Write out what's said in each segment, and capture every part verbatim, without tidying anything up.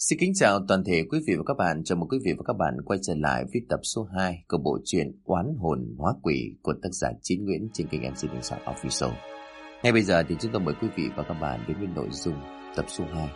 Xin kính chào toàn thể quý vị và các bạn. Chào mừng quý vị và các bạn quay trở lại với tập số hai của bộ truyện Oán hồn hóa quỷ của tác giả Chín Nguyễn trên kênh em xê Đình Soạn Official. Ngay bây giờ thì chúng tôi mời quý vị và các bạn đến với nội dung tập số hai.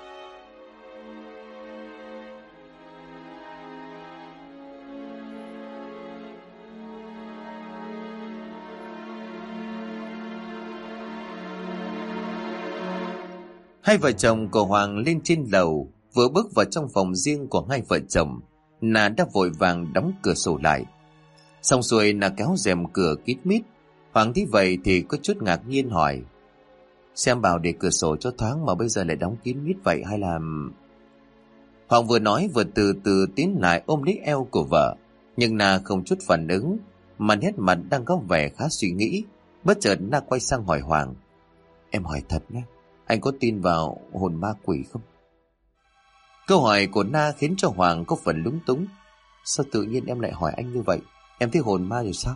Hai vợ chồng của Hoàng lên trên lầu. Vừa bước vào trong phòng riêng của hai vợ chồng, Na đã vội vàng đóng cửa sổ lại. Xong xuôi Na kéo rèm cửa kín mít. Hoàng thấy vậy thì có chút ngạc nhiên hỏi: Xem bảo để cửa sổ cho thoáng mà bây giờ lại đóng kín mít vậy hay là... Hoàng vừa nói vừa từ từ tiến lại ôm lấy eo của vợ. Nhưng Na không chút phản ứng, mà nét mặt đang có vẻ khá suy nghĩ. Bất chợt Na quay sang hỏi Hoàng: Em hỏi thật nhé, anh có tin vào hồn ma quỷ không? Câu hỏi của Na khiến cho Hoàng có phần lúng túng. Sao tự nhiên em lại hỏi anh như vậy? Em thấy hồn ma rồi sao?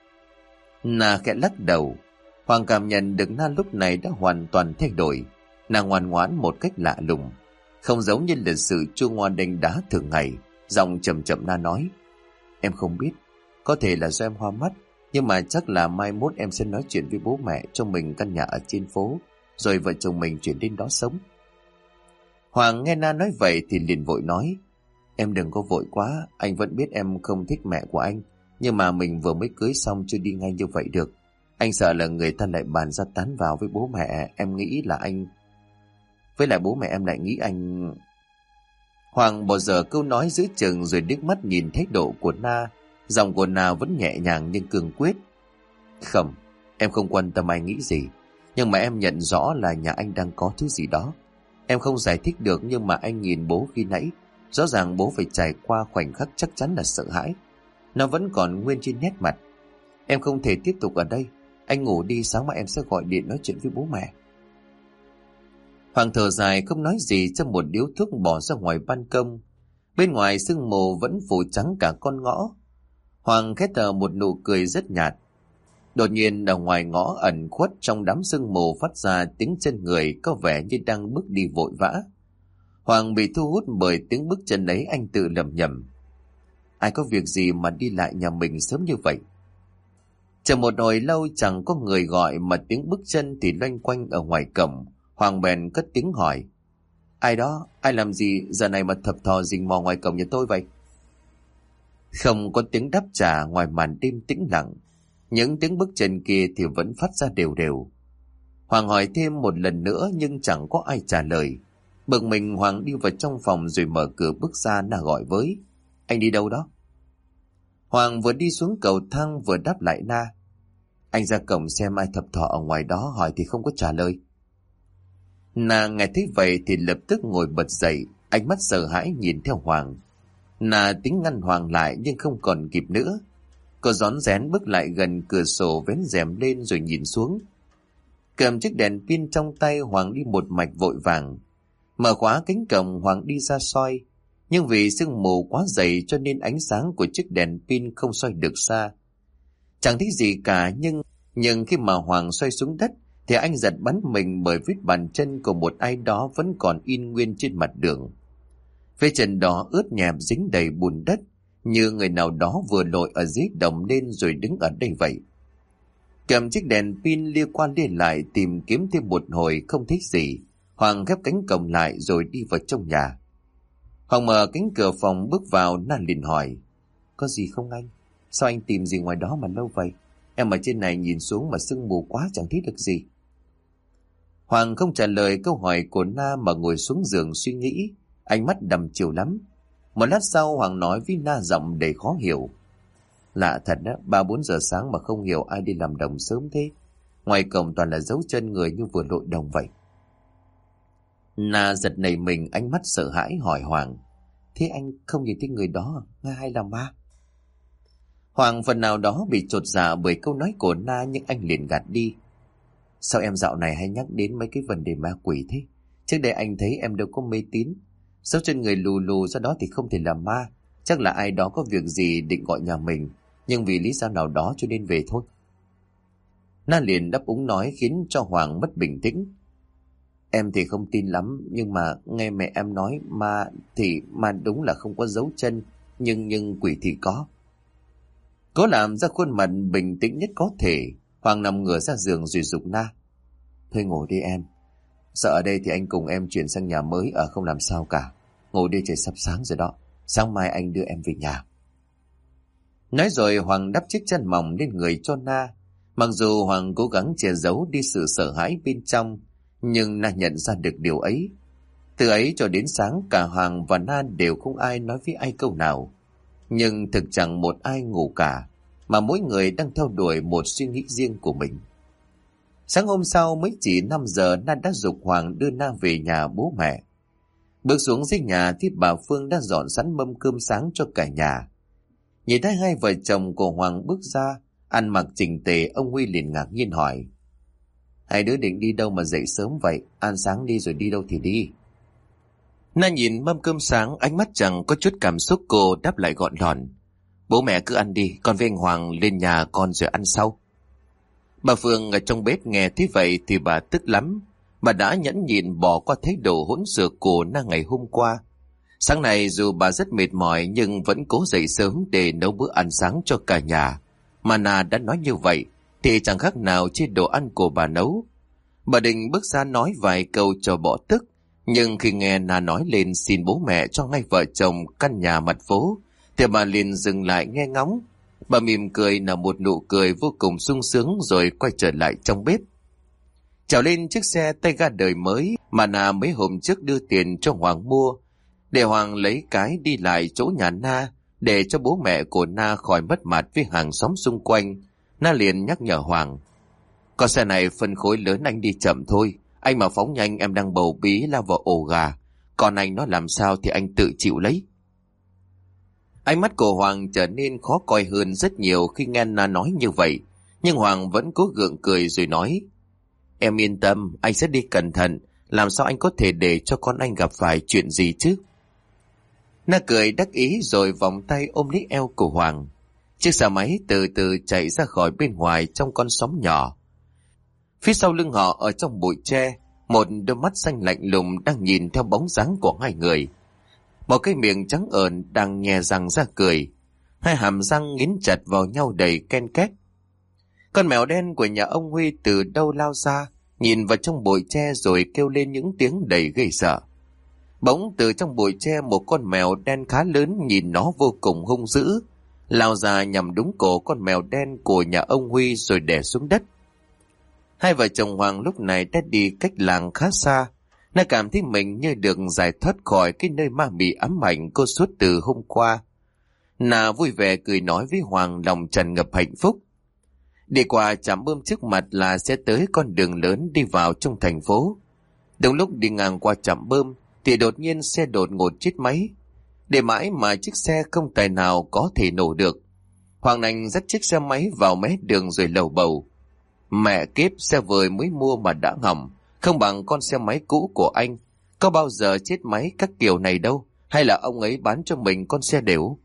Na khẽ lắc đầu. Hoàng cảm nhận được Na lúc này đã hoàn toàn thay đổi. Na ngoan ngoãn một cách lạ lùng, không giống như là sự chua ngoan đanh đá thường ngày. Giọng chậm chậm Na nói: Em không biết, có thể là do em hoa mắt, nhưng mà chắc là mai mốt em sẽ nói chuyện với bố mẹ cho mình căn nhà ở trên phố, rồi vợ chồng mình chuyển đến đó sống. Hoàng nghe Na nói vậy thì liền vội nói: Em đừng có vội quá, anh vẫn biết em không thích mẹ của anh, nhưng mà mình vừa mới cưới xong chưa đi ngay như vậy được. Anh sợ là người ta lại bàn ra tán vào với bố mẹ, em nghĩ là anh... Với lại bố mẹ em lại nghĩ anh... Hoàng bỏ dở câu nói giữa chừng rồi liếc mắt nhìn thái độ của Na. Giọng của Na vẫn nhẹ nhàng nhưng cương quyết: Không, em không quan tâm anh nghĩ gì, nhưng mà em nhận rõ là nhà anh đang có thứ gì đó. Em không giải thích được, nhưng mà anh nhìn bố khi nãy, rõ ràng bố phải trải qua khoảnh khắc chắc chắn là sợ hãi. Nó vẫn còn nguyên trên nét mặt. Em không thể tiếp tục ở đây. Anh ngủ đi, sáng mai em sẽ gọi điện nói chuyện với bố mẹ. Hoàng thở dài không nói gì, cho một điếu thuốc bỏ ra ngoài ban công. Bên ngoài sương mù vẫn phủ trắng cả con ngõ. Hoàng khẽ thở một nụ cười rất nhạt. Đột nhiên ở ngoài ngõ ẩn khuất trong đám sương mù phát ra tiếng chân người có vẻ như đang bước đi vội vã. Hoàng bị thu hút bởi tiếng bước chân ấy, anh tự lẩm nhẩm: Ai có việc gì mà đi lại nhà mình sớm như vậy? Chờ một hồi lâu chẳng có người gọi mà tiếng bước chân thì loanh quanh ở ngoài cổng. Hoàng bèn cất tiếng hỏi: Ai đó? Ai làm gì giờ này mà thập thò rình mò ngoài cổng nhà tôi vậy? Không có tiếng đáp trả ngoài màn đêm tĩnh lặng. Những tiếng bước chân kia thì vẫn phát ra đều đều. Hoàng hỏi thêm một lần nữa nhưng chẳng có ai trả lời. Bực mình, Hoàng đi vào trong phòng rồi mở cửa bước ra. Na gọi với: Anh đi đâu đó? Hoàng vừa đi xuống cầu thang vừa đáp lại Na: Anh ra cổng xem ai thập thò ở ngoài đó, hỏi thì không có trả lời. Na nghe thấy vậy thì lập tức ngồi bật dậy, ánh mắt sợ hãi nhìn theo Hoàng. Na tính ngăn Hoàng lại nhưng không còn kịp nữa. Cô rón rén bước lại gần cửa sổ, vén rèm lên rồi nhìn xuống. Cầm chiếc đèn pin trong tay, Hoàng đi một mạch vội vàng. Mở khóa cánh cổng, Hoàng đi ra soi. Nhưng vì sương mù quá dày cho nên ánh sáng của chiếc đèn pin không soi được xa. Chẳng thấy gì cả, nhưng nhưng khi mà Hoàng xoay xuống đất thì anh giật bắn mình bởi vết bàn chân của một ai đó vẫn còn in nguyên trên mặt đường. Vết chân đó ướt nhẹp dính đầy bùn đất, như người nào đó vừa lội ở dưới đồng lên rồi đứng ở đây vậy. Cầm chiếc đèn pin lia qua lia lại tìm kiếm thêm một hồi không thấy gì. Hoàng khép cánh cổng lại rồi đi vào trong nhà. Hoàng mở cánh cửa phòng bước vào. Na liền hỏi: Có gì không anh? Sao anh tìm gì ngoài đó mà lâu vậy? Em ở trên này nhìn xuống mà sương mù quá chẳng thấy được gì. Hoàng không trả lời câu hỏi của Na mà ngồi xuống giường suy nghĩ, ánh mắt đăm chiều lắm. Một lát sau Hoàng nói với Na giọng đầy khó hiểu: Lạ thật đó, ba bốn giờ sáng mà không hiểu ai đi làm đồng sớm thế. Ngoài cổng toàn là dấu chân người như vừa lội đồng vậy. Na giật nảy mình, ánh mắt sợ hãi hỏi Hoàng: Thế anh không nhìn thấy người đó à? Hay là ma? Hoàng phần nào đó bị chột dạ bởi câu nói của Na, nhưng anh liền gạt đi: Sao em dạo này hay nhắc đến mấy cái vấn đề ma quỷ thế? Trước đây anh thấy em đâu có mê tín. Dấu chân người lù lù ra đó thì không thể là ma. Chắc là ai đó có việc gì định gọi nhà mình, nhưng vì lý do nào đó cho nên về thôi. Na liền đáp ứng nói khiến cho Hoàng mất bình tĩnh. Em thì không tin lắm, nhưng mà nghe mẹ em nói ma thì ma đúng là không có dấu chân, nhưng nhưng quỷ thì có. Cố làm ra khuôn mặt bình tĩnh nhất có thể, Hoàng nằm ngửa ra giường rồi giục Na. Thôi ngủ đi em. Sợ ở đây thì anh cùng em chuyển sang nhà mới ở không làm sao cả. Ngủ đi, trời sắp sáng rồi đó. Sáng mai anh đưa em về nhà. Nói rồi Hoàng đắp chiếc chăn mỏng lên người cho Na. Mặc dù Hoàng cố gắng che giấu đi sự sợ hãi bên trong, nhưng Na nhận ra được điều ấy. Từ ấy cho đến sáng, cả Hoàng và Na đều không ai nói với ai câu nào. Nhưng thực chẳng một ai ngủ cả, mà mỗi người đang theo đuổi một suy nghĩ riêng của mình. Sáng hôm sau mới chỉ năm giờ, Na đã giục Hoàng đưa Na về nhà bố mẹ. Bước xuống dưới nhà thì bà Phương đã dọn sẵn mâm cơm sáng cho cả nhà. Nhìn thấy hai vợ chồng của Hoàng bước ra, ăn mặc chỉnh tề, ông Huy liền ngạc nhiên hỏi. Hai đứa định đi đâu mà dậy sớm vậy? Ăn sáng đi rồi đi đâu thì đi. Na nhìn mâm cơm sáng, ánh mắt chẳng có chút cảm xúc, cô đáp lại gọn lọn. Bố mẹ cứ ăn đi, con với anh Hoàng lên nhà con rồi ăn sau. Bà Phương ở trong bếp nghe thế vậy thì bà tức lắm. Bà đã nhẫn nhịn bỏ qua thái độ hỗn xược của Na ngày hôm qua. Sáng nay dù bà rất mệt mỏi nhưng vẫn cố dậy sớm để nấu bữa ăn sáng cho cả nhà. Mà Na đã nói như vậy thì chẳng khác nào trên đồ ăn của bà nấu. Bà định bước ra nói vài câu cho bỏ tức, nhưng khi nghe Na nói lên xin bố mẹ cho ngay vợ chồng căn nhà mặt phố thì bà liền dừng lại nghe ngóng. Bà mỉm cười nở một nụ cười vô cùng sung sướng rồi quay trở lại trong bếp. Trèo lên chiếc xe tay ga đời mới mà Na mấy hôm trước đưa tiền cho Hoàng mua, để Hoàng lấy cái đi lại chỗ nhà Na, để cho bố mẹ của Na khỏi mất mặt với hàng xóm xung quanh. Na liền nhắc nhở Hoàng. Con xe này phân khối lớn, anh đi chậm thôi. Anh mà phóng nhanh em đang bầu bí lao vào ổ gà. Còn anh nó làm sao thì anh tự chịu lấy. Ánh mắt của Hoàng trở nên khó coi hơn rất nhiều khi nghe Na nói như vậy. Nhưng Hoàng vẫn cố gượng cười rồi nói. Em yên tâm, anh sẽ đi cẩn thận. Làm sao anh có thể để cho con anh gặp phải chuyện gì chứ? Na cười đắc ý rồi vòng tay ôm lấy eo của Hoàng. Chiếc xe máy từ từ chạy ra khỏi bên ngoài trong con xóm nhỏ. Phía sau lưng họ ở trong bụi tre, một đôi mắt xanh lạnh lùng đang nhìn theo bóng dáng của hai người. Một cái miệng trắng ợn đang nhè răng ra cười. Hai hàm răng nghiến chặt vào nhau đầy ken két. Con mèo đen của nhà ông Huy từ đâu lao ra, nhìn vào trong bụi tre rồi kêu lên những tiếng đầy gây sợ. Bỗng từ trong bụi tre một con mèo đen khá lớn, nhìn nó vô cùng hung dữ, lao ra nhằm đúng cổ con mèo đen của nhà ông Huy rồi đè xuống đất. Hai vợ chồng Hoàng lúc này đã đi cách làng khá xa. Nó cảm thấy mình như được giải thoát khỏi cái nơi ma mị ám ảnh cô suốt từ hôm qua. Na vui vẻ cười nói với Hoàng, lòng tràn ngập hạnh phúc. Đi qua trạm bơm trước mặt là sẽ tới con đường lớn đi vào trong thành phố. Đúng lúc đi ngang qua trạm bơm thì đột nhiên xe đột ngột chết máy. Để mãi mà chiếc xe không tài nào có thể nổ được. Hoàng Anh dắt chiếc xe máy vào mé đường rồi lầu bầu. Mẹ kiếp, xe vừa mới mua mà đã hỏng, không bằng con xe máy cũ của anh. Có bao giờ chết máy các kiểu này đâu, hay là ông ấy bán cho mình con xe đều?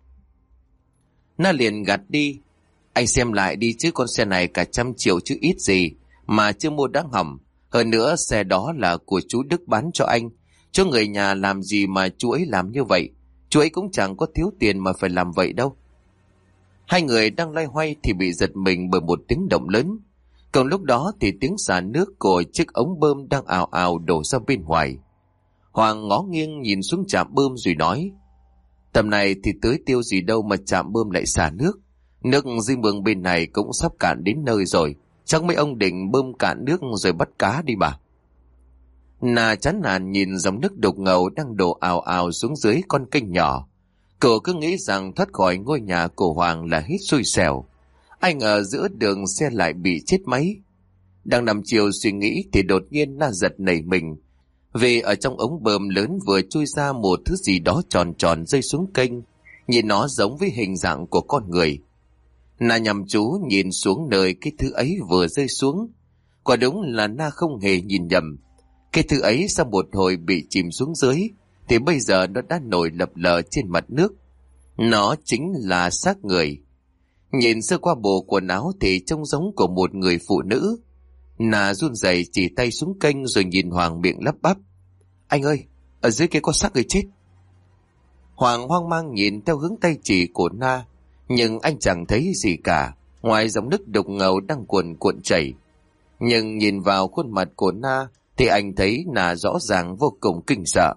Na liền gạt đi. Anh xem lại đi chứ, con xe này cả trăm triệu chứ ít gì, mà chưa mua đã hỏng. Hơn nữa xe đó là của chú Đức bán cho anh. Cho người nhà làm gì mà chú ấy làm như vậy? Chú ấy cũng chẳng có thiếu tiền mà phải làm vậy đâu. Hai người đang loay hoay thì bị giật mình bởi một tiếng động lớn. Còn lúc đó thì tiếng xả nước của chiếc ống bơm đang ào ào đổ ra bên ngoài. Hoàng ngó nghiêng nhìn xuống trạm bơm rồi nói. Tầm này thì tưới tiêu gì đâu mà trạm bơm lại xả nước. Nước dưới mương bên này cũng sắp cạn đến nơi rồi. Chắc mấy ông định bơm cạn nước rồi bắt cá đi bà. Na chán nản nhìn dòng nước đục ngầu đang đổ ào ào xuống dưới con kênh nhỏ. Cậu cứ nghĩ rằng thoát khỏi ngôi nhà của Hoàng là hít xui xẻo. Anh ở giữa đường xe lại bị chết máy. Đang nằm chiều suy nghĩ thì đột nhiên Na giật nảy mình. Vì ở trong ống bơm lớn vừa chui ra một thứ gì đó tròn tròn rơi xuống kênh. Nhìn nó giống với hình dạng của con người. Na nhằm chú nhìn xuống nơi cái thứ ấy vừa rơi xuống. Quả đúng là Na không hề nhìn nhầm. Cái thứ ấy sau một hồi bị chìm xuống dưới thì bây giờ nó đã nổi lập lờ trên mặt nước. Nó chính là xác người. Nhìn sơ qua bộ quần áo thì trông giống của một người phụ nữ. Na run rẩy chỉ tay xuống kênh rồi nhìn Hoàng miệng lắp bắp. Anh ơi, ở dưới kia có xác người chết. Hoàng hoang mang nhìn theo hướng tay chỉ của Na, nhưng anh chẳng thấy gì cả, ngoài dòng nước đục ngầu đang cuồn cuộn chảy. Nhưng nhìn vào khuôn mặt của Na thì anh thấy Na rõ ràng vô cùng kinh sợ.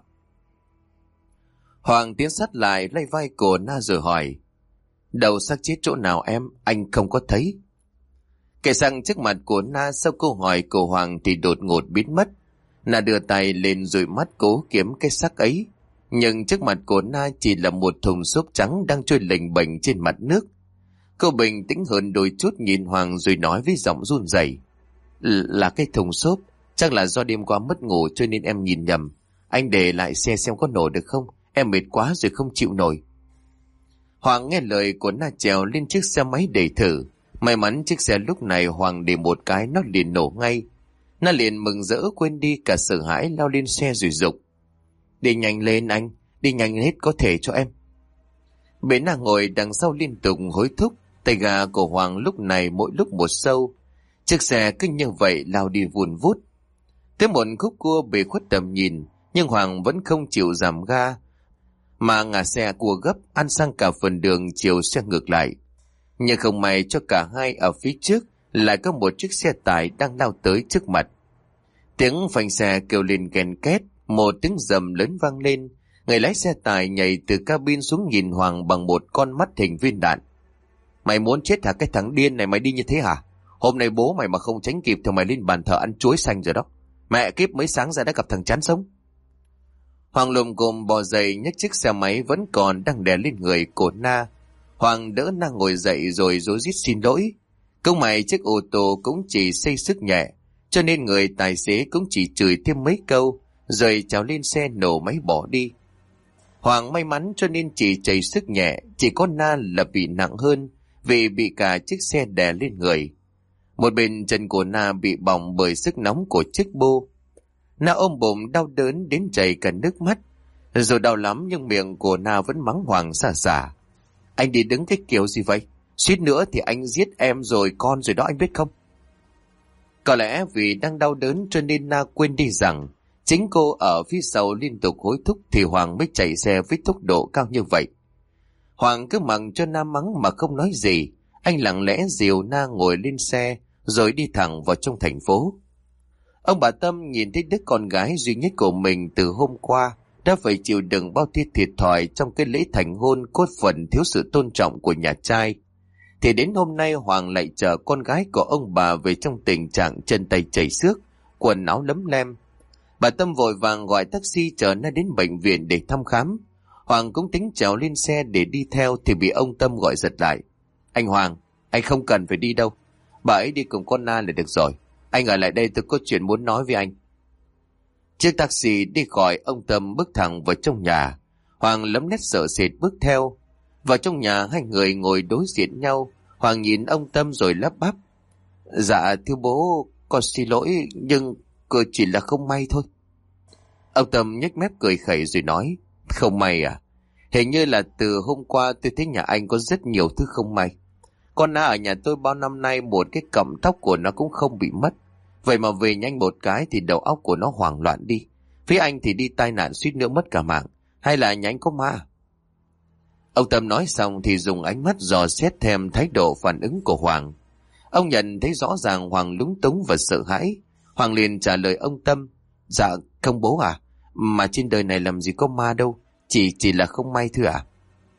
Hoàng tiến sát lại lay vai của Na rồi hỏi. Đầu xác chết chỗ nào em? Anh không có thấy. Kẻ sang trước mặt của Na sau câu hỏi của Hoàng thì đột ngột biến mất. Na đưa tay lên rồi mắt cố kiếm cái xác ấy. Nhưng trước mặt của Na chỉ là một thùng xốp trắng đang trôi lềnh bềnh trên mặt nước. Cô bình tĩnh hơn đôi chút nhìn Hoàng rồi nói với giọng run rẩy. Là cái thùng xốp, chắc là do đêm qua mất ngủ cho nên em nhìn nhầm. Anh để lại xe xem có nổ được không? Em mệt quá rồi không chịu nổi. Hoàng nghe lời của Na trèo lên chiếc xe máy để thử. May mắn chiếc xe lúc này Hoàng để một cái nó liền nổ ngay. Na liền mừng rỡ quên đi cả sợ hãi lao lên xe rồi dục. Đi nhanh lên anh, đi nhanh hết có thể cho em. Bế Na ngồi đằng sau liên tục hối thúc, tay gà của Hoàng lúc này mỗi lúc một sâu. Chiếc xe cứ như vậy lao đi vùn vút. Tới một khúc cua bề khuất tầm nhìn, nhưng Hoàng vẫn không chịu giảm ga, mà ngả xe cua gấp ăn sang cả phần đường chiều xe ngược lại. Nhưng không may cho cả hai ở phía trước lại có một chiếc xe tải đang lao tới trước mặt. Tiếng phanh xe kêu lên ken két, một tiếng rầm lớn vang lên. Người lái xe tải nhảy từ cabin xuống nhìn Hoàng bằng một con mắt hình viên đạn. Mày muốn chết hả cái thằng điên này, mày đi như thế hả? Hôm nay bố mày mà không tránh kịp thì mày lên bàn thờ ăn chuối xanh rồi đó. Mẹ kiếp mới sáng ra đã gặp thằng chán sống. Hoàng lùm cồm bò dậy nhấc chiếc xe máy vẫn còn đang đè lên người của Na. Hoàng đỡ Na ngồi dậy rồi rối rít xin lỗi. Công mày chiếc ô tô cũng chỉ xây sức nhẹ, cho nên người tài xế cũng chỉ chửi thêm mấy câu rồi trèo lên xe nổ máy bỏ đi. Hoàng may mắn cho nên chỉ chảy sức nhẹ, chỉ có Na là bị nặng hơn vì bị cả chiếc xe đè lên người. Một bên chân của Na bị bỏng bởi sức nóng của chiếc bô. Na ôm bụng đau đớn đến chảy cả nước mắt. Rồi đau lắm nhưng miệng của Na vẫn mắng Hoàng xả xả. Anh đi đứng cái kiểu gì vậy? Suýt nữa thì anh giết em rồi con rồi đó anh biết không? Có lẽ vì đang đau đớn cho nên Na quên đi rằng chính cô ở phía sau liên tục hối thúc thì Hoàng mới chạy xe với tốc độ cao như vậy. Hoàng cứ mặc cho Na mắng mà không nói gì. Anh lặng lẽ dìu Na ngồi lên xe rồi đi thẳng vào trong thành phố. Ông bà Tâm nhìn thấy đứa con gái duy nhất của mình từ hôm qua đã phải chịu đựng bao thiệt thiệt thòi trong cái lễ thành hôn cốt phần thiếu sự tôn trọng của nhà trai, thì đến hôm nay Hoàng lại chở con gái của ông bà về trong tình trạng chân tay chảy xước, quần áo lấm lem. Bà Tâm vội vàng gọi taxi chở nó đến bệnh viện để thăm khám. Hoàng cũng tính trèo lên xe để đi theo thì bị ông Tâm gọi giật lại. Anh Hoàng, anh không cần phải đi đâu. Bà ấy đi cùng con Na là được rồi. Anh ở lại đây tôi có chuyện muốn nói với anh. Chiếc taxi đi khỏi, ông Tâm bước thẳng vào trong nhà. Hoàng lấm lét sợ sệt bước theo. Vào trong nhà hai người ngồi đối diện nhau. Hoàng nhìn ông Tâm rồi lắp bắp. Dạ thưa bố, con xin lỗi nhưng cô chỉ là không may thôi. Ông Tâm nhếch mép cười khẩy rồi nói. Không may à? Hình như là từ hôm qua tôi thấy nhà anh có rất nhiều thứ không may. Con Na ở nhà tôi bao năm nay một cái cọng tóc của nó cũng không bị mất. Vậy mà về nhanh một cái thì đầu óc của nó hoảng loạn đi. Phía anh thì đi tai nạn suýt nữa mất cả mạng. Hay là nhà anh có ma? Ông Tâm nói xong thì dùng ánh mắt dò xét thêm thái độ phản ứng của Hoàng. Ông nhận thấy rõ ràng Hoàng lúng túng và sợ hãi. Hoàng liền trả lời ông Tâm. Dạ không bố à, mà trên đời này làm gì có ma đâu, Chỉ chỉ là không may thưa à.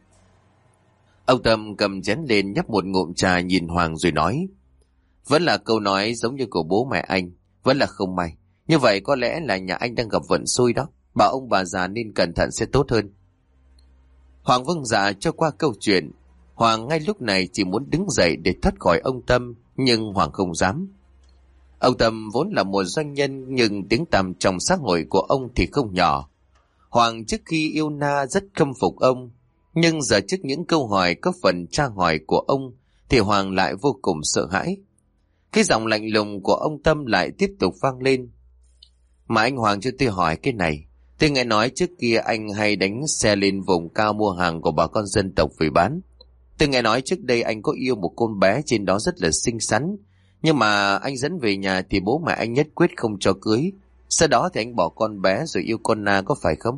Ông Tâm cầm chén lên nhấp một ngụm trà nhìn Hoàng rồi nói. Vẫn là câu nói giống như của bố mẹ anh, vẫn là không may. Như vậy có lẽ là nhà anh đang gặp vận xui đó. Bảo ông bà già nên cẩn thận sẽ tốt hơn. Hoàng vâng dạ cho qua câu chuyện. Hoàng ngay lúc này chỉ muốn đứng dậy để thoát khỏi ông Tâm, nhưng Hoàng không dám. Ông Tâm vốn là một doanh nhân, nhưng tiếng tăm trong xã hội của ông thì không nhỏ. Hoàng trước khi yêu Na rất khâm phục ông, nhưng giờ trước những câu hỏi có phần tra hỏi của ông thì Hoàng lại vô cùng sợ hãi. Cái giọng lạnh lùng của ông Tâm lại tiếp tục vang lên. Mà anh Hoàng cho tôi hỏi cái này. Tôi nghe nói trước kia anh hay đánh xe lên vùng cao mua hàng của bà con dân tộc về bán. Tôi nghe nói trước đây anh có yêu một con bé trên đó rất là xinh xắn, Nhưng mà anh dẫn về nhà thì bố mẹ anh nhất quyết không cho cưới. Sau đó thì anh bỏ con bé rồi yêu con Na, có phải không?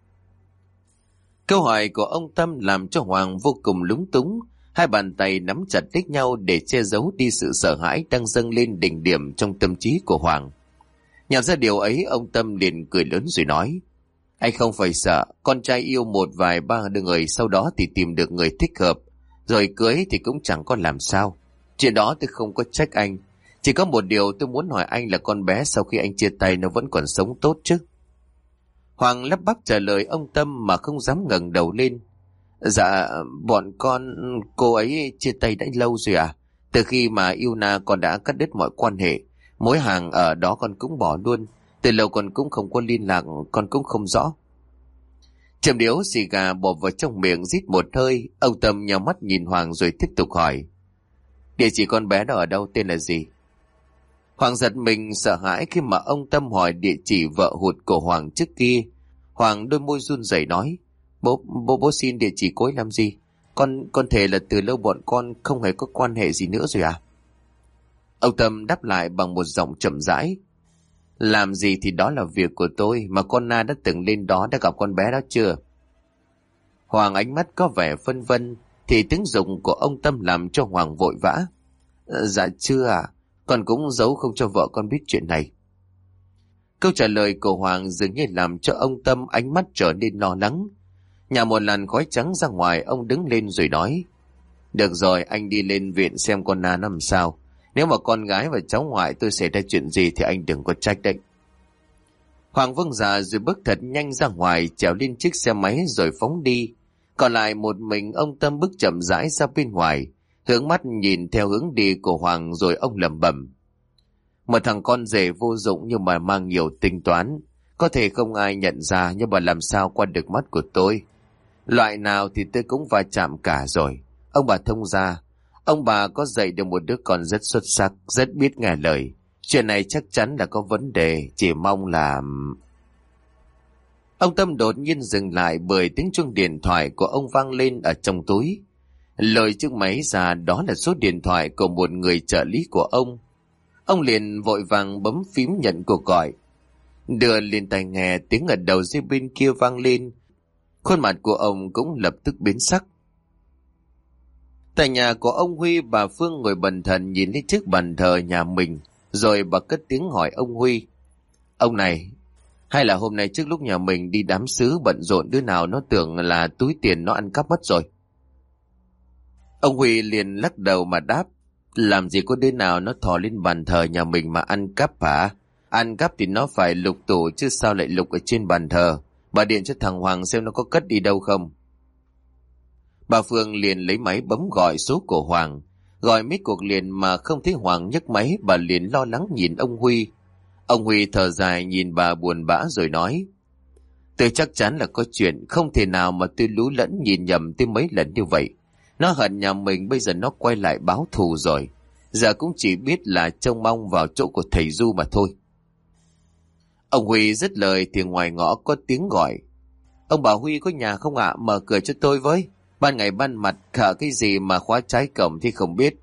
Câu hỏi của ông Tâm làm cho Hoàng vô cùng lúng túng. Hai bàn tay nắm chặt lấy nhau để che giấu đi sự sợ hãi đang dâng lên đỉnh điểm trong tâm trí của Hoàng. Nhận ra điều ấy, ông Tâm liền cười lớn rồi nói: Anh không phải sợ, con trai yêu một vài ba người, sau đó thì tìm được người thích hợp, rồi cưới thì cũng chẳng có làm sao. Chuyện đó tôi không có trách anh. Chỉ có một điều tôi muốn hỏi anh là con bé sau khi anh chia tay nó vẫn còn sống tốt chứ? Hoàng lắp bắp trả lời ông Tâm mà không dám ngẩng đầu lên. Dạ, bọn con, cô ấy chia tay đã lâu rồi à? Từ khi mà yêu Na con đã cắt đứt mọi quan hệ. Mối hàng ở đó con cũng bỏ luôn. Từ lâu con cũng không có liên lạc, con cũng không rõ. Châm điếu xì gà bỏ vào trong miệng rít một hơi. Ông Tâm nhào mắt nhìn Hoàng rồi tiếp tục hỏi: Địa chỉ con bé đó ở đâu, tên là gì? Hoàng giật mình sợ hãi khi mà ông Tâm hỏi địa chỉ vợ hụt của Hoàng trước kia. Hoàng đôi môi run rẩy nói: Bố, bố, bố xin địa chỉ cô ấy làm gì? Con, con thề là từ lâu bọn con không hề có quan hệ gì nữa rồi à? Ông Tâm đáp lại bằng một giọng chậm rãi: Làm gì thì đó là việc của tôi, mà con Na đã từng lên đó, đã gặp con bé đó chưa? Hoàng ánh mắt có vẻ phân vân, thì tiếng dụng của ông Tâm làm cho Hoàng vội vã: Dạ chưa à, con cũng giấu không cho vợ con biết chuyện này. Câu trả lời của Hoàng dường như làm cho ông Tâm ánh mắt trở nên lo lắng. Nhả một làn khói trắng ra ngoài, ông đứng lên rồi nói: Được rồi, anh đi lên viện xem con Na làm sao. Nếu mà con gái và cháu ngoại tôi xảy ra chuyện gì thì anh đừng có trách đấy. Hoàng vâng dạ rồi bước thật nhanh ra ngoài, trèo lên chiếc xe máy rồi phóng đi. Còn lại một mình ông Tâm bước chậm rãi ra bên ngoài, hướng mắt nhìn theo hướng đi của Hoàng rồi ông lẩm bẩm: Một thằng con rể vô dụng nhưng mà mang nhiều tính toán. Có thể không ai nhận ra, nhưng mà làm sao qua được mắt của tôi. Loại nào thì tôi cũng va chạm cả rồi. Ông bà thông gia, ông bà có dạy được một đứa con rất xuất sắc, rất biết nghe lời. Chuyện này chắc chắn là có vấn đề, chỉ mong là... Ông Tâm đột nhiên dừng lại bởi tiếng chuông điện thoại của ông vang lên ở trong túi. Lời chiếc máy ra đó là số điện thoại của một người trợ lý của ông. Ông liền vội vàng bấm phím nhận cuộc gọi. Đưa lên tai nghe, tiếng ở đầu dây bên kia vang lên. Khuôn mặt của ông cũng lập tức biến sắc. Tại nhà của ông Huy, bà Phương ngồi bần thần nhìn lên chiếc bàn thờ nhà mình, rồi bà cất tiếng hỏi ông Huy: Ông này, hay là hôm nay trước lúc nhà mình đi đám xứ bận rộn, đứa nào nó tưởng là túi tiền nó ăn cắp mất rồi? Ông Huy liền lắc đầu mà đáp: Làm gì có đứa nào nó thò lên bàn thờ nhà mình mà ăn cắp hả? Ăn cắp thì nó phải lục tủ chứ sao lại lục ở trên bàn thờ. Bà điện cho thằng Hoàng xem nó có cất đi đâu không. Bà Phương liền lấy máy bấm gọi số của Hoàng. Gọi mấy cuộc liền mà không thấy Hoàng nhấc máy, bà liền lo lắng nhìn ông Huy. Ông Huy thở dài nhìn bà buồn bã rồi nói: Tôi chắc chắn là có chuyện, không thể nào mà tôi lú lẫn nhìn nhầm tới mấy lần như vậy. Nó hận nhà mình, bây giờ nó quay lại báo thù rồi. Giờ cũng chỉ biết là trông mong vào chỗ của thầy Du mà thôi. Ông Huy dứt lời thì ngoài ngõ có tiếng gọi: Ông bà Huy có nhà không ạ? À? Mở cửa cho tôi với. Ban ngày ban mặt khả cái gì mà khóa trái cổng thì không biết.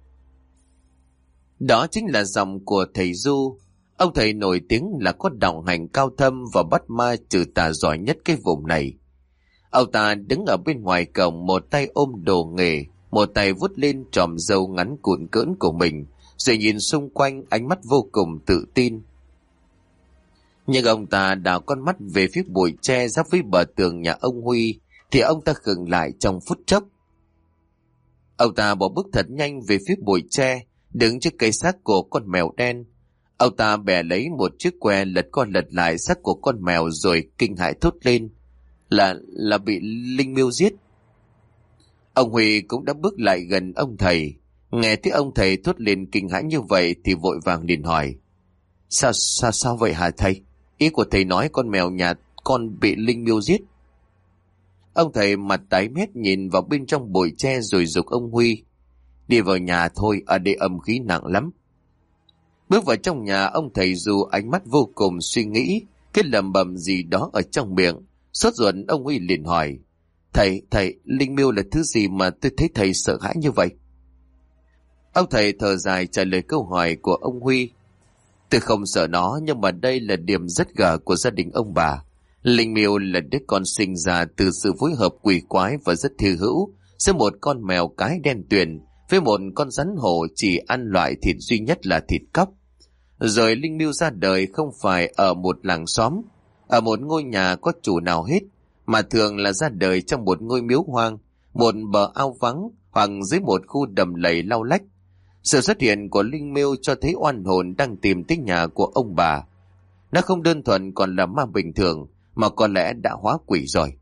Đó chính là giọng của thầy Du. Ông thầy nổi tiếng là có đạo hành cao thâm và bắt ma trừ tà giỏi nhất cái vùng này. Ông ta đứng ở bên ngoài cổng, một tay ôm đồ nghề, một tay vuốt lên tròm râu ngắn cụn cỡn của mình, rồi nhìn xung quanh, ánh mắt vô cùng tự tin. Nhưng ông ta đảo con mắt về phía bụi tre giáp với bờ tường nhà ông Huy, thì ông ta khựng lại trong phút chốc. Ông ta bỏ bước thật nhanh về phía bụi tre, đứng trước cây xác của con mèo đen. Ông ta bẻ lấy một chiếc que lật qua lật lại xác của con mèo rồi kinh hãi thốt lên: Là, là bị linh miêu giết. Ông Huy cũng đã bước lại gần ông thầy. Nghe thấy ông thầy thốt lên kinh hãi như vậy thì vội vàng liền hỏi: Sao, sao, sao vậy hả thầy? Ý của thầy nói con mèo nhà con bị linh miêu giết. Ông thầy mặt tái mét nhìn vào bên trong bụi tre rồi giục ông Huy: Đi vào nhà thôi, ở đây âm khí nặng lắm. Bước vào trong nhà, ông thầy dù ánh mắt vô cùng suy nghĩ, cái lẩm bẩm gì đó ở trong miệng. Sốt ruột ông Huy liền hỏi: Thầy, thầy, linh miêu là thứ gì mà tôi thấy thầy sợ hãi như vậy? Ông thầy thở dài trả lời câu hỏi của ông Huy. Tôi không sợ nó, nhưng mà đây là điểm rất gở của gia đình ông bà. Linh Miêu là đứa con sinh ra từ sự phối hợp quỷ quái và rất hy hữu giữa một con mèo cái đen tuyền với một con rắn hổ chỉ ăn loại thịt duy nhất là thịt cóc. Rồi Linh Miêu ra đời không phải ở một làng xóm, ở một ngôi nhà có chủ nào hết, mà thường là ra đời trong một ngôi miếu hoang, một bờ ao vắng hoặc dưới một khu đầm lầy lau lách. Sự xuất hiện của Linh Miêu cho thấy oan hồn đang tìm tới nhà của ông bà. Nó không đơn thuần còn là ma bình thường, mà có lẽ đã hóa quỷ rồi.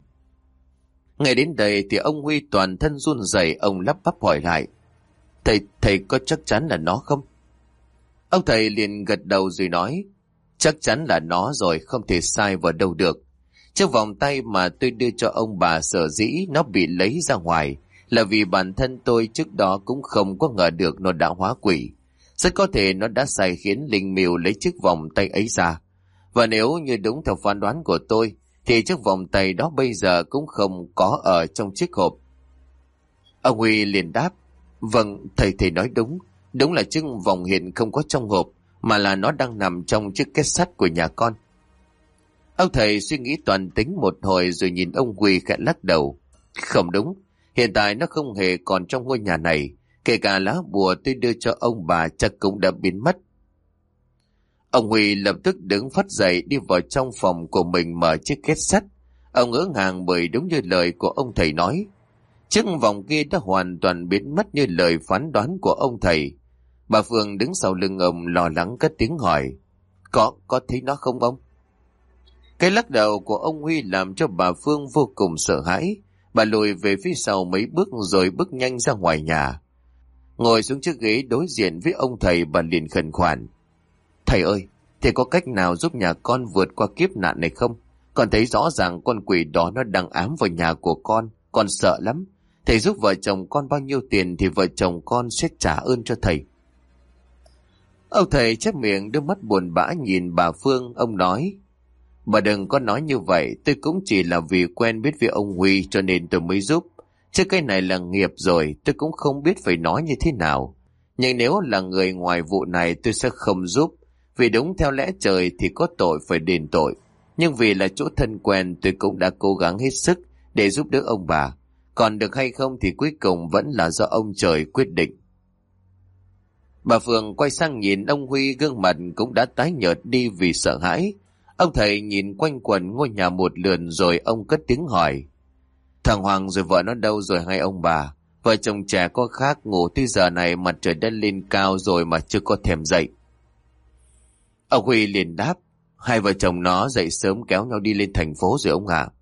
Ngay đến đây thì ông Huy toàn thân run rẩy, ông lắp bắp hỏi lại. Thầy, thầy có chắc chắn là nó không? Ông thầy liền gật đầu rồi nói. Chắc chắn là nó rồi, không thể sai vào đâu được. Chiếc vòng tay mà tôi đưa cho ông bà sở dĩ nó bị lấy ra ngoài là vì bản thân tôi trước đó cũng không có ngờ được nó đã hóa quỷ. Rất có thể nó đã sai khiến Linh Miêu lấy chiếc vòng tay ấy ra. Và nếu như đúng theo phán đoán của tôi, thì chiếc vòng tay đó bây giờ cũng không có ở trong chiếc hộp. Ông Huy liền đáp. Vâng, thầy thầy nói đúng. Đúng là chiếc vòng hiện không có trong hộp, mà là nó đang nằm trong chiếc két sắt của nhà con. Ông thầy suy nghĩ toàn tính một hồi rồi nhìn ông Huy khẽ lắc đầu. Không đúng, hiện tại nó không hề còn trong ngôi nhà này. Kể cả lá bùa tôi đưa cho ông bà chắc cũng đã biến mất. Ông Huy lập tức đứng phắt dậy đi vào trong phòng của mình mở chiếc két sắt. Ông ngỡ ngàng bởi đúng như lời của ông thầy nói. Chiếc vòng kia đã hoàn toàn biến mất như lời phán đoán của ông thầy. Bà Phương đứng sau lưng ông lo lắng cất tiếng hỏi. Có, có thấy nó không ông? Cái lắc đầu của ông Huy làm cho bà Phương vô cùng sợ hãi. Bà lùi về phía sau mấy bước rồi bước nhanh ra ngoài nhà. Ngồi xuống chiếc ghế đối diện với ông thầy, bà liền khẩn khoản. Thầy ơi, thầy có cách nào giúp nhà con vượt qua kiếp nạn này không? Con thấy rõ ràng con quỷ đó nó đang ám vào nhà của con. Con sợ lắm. Thầy giúp vợ chồng con bao nhiêu tiền thì vợ chồng con sẽ trả ơn cho thầy. Ông thầy chép miệng đưa mắt buồn bã nhìn bà Phương. Ông nói. Bà đừng có nói như vậy. Tôi cũng chỉ là vì quen biết với ông Huy cho nên tôi mới giúp. Chứ cái này là nghiệp rồi, tôi cũng không biết phải nói như thế nào. Nhưng nếu là người ngoài vụ này tôi sẽ không giúp. Vì đúng theo lẽ trời thì có tội phải đền tội. Nhưng vì là chỗ thân quen tôi cũng đã cố gắng hết sức để giúp đỡ ông bà. Còn được hay không thì cuối cùng vẫn là do ông trời quyết định. Bà Phương quay sang nhìn ông Huy, gương mặt cũng đã tái nhợt đi vì sợ hãi. Ông thầy nhìn quanh quẩn ngôi nhà một lượt rồi ông cất tiếng hỏi. Thằng Hoàng rồi vợ nó đâu rồi hay ông bà? Vợ chồng trẻ có khác ngủ tới giờ này mặt trời đã lên cao rồi mà chưa có thèm dậy. Ông Huy liền đáp. Hai vợ chồng nó dậy sớm kéo nhau đi lên thành phố rồi ông ạ.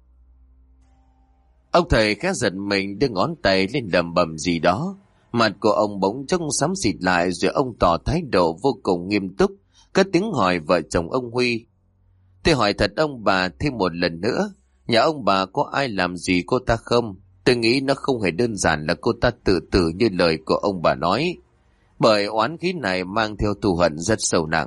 Ông thầy khẽ giật mình đưa ngón tay lên lầm bầm gì đó. Mặt của ông bỗng trông xám xịt lại rồi ông tỏ thái độ vô cùng nghiêm túc, cất tiếng hỏi vợ chồng ông Huy. Tôi hỏi thật ông bà thêm một lần nữa, nhà ông bà có ai làm gì cô ta không? Tôi nghĩ nó không hề đơn giản là cô ta tự tử như lời của ông bà nói, bởi oán khí này mang theo thù hận rất sâu nặng.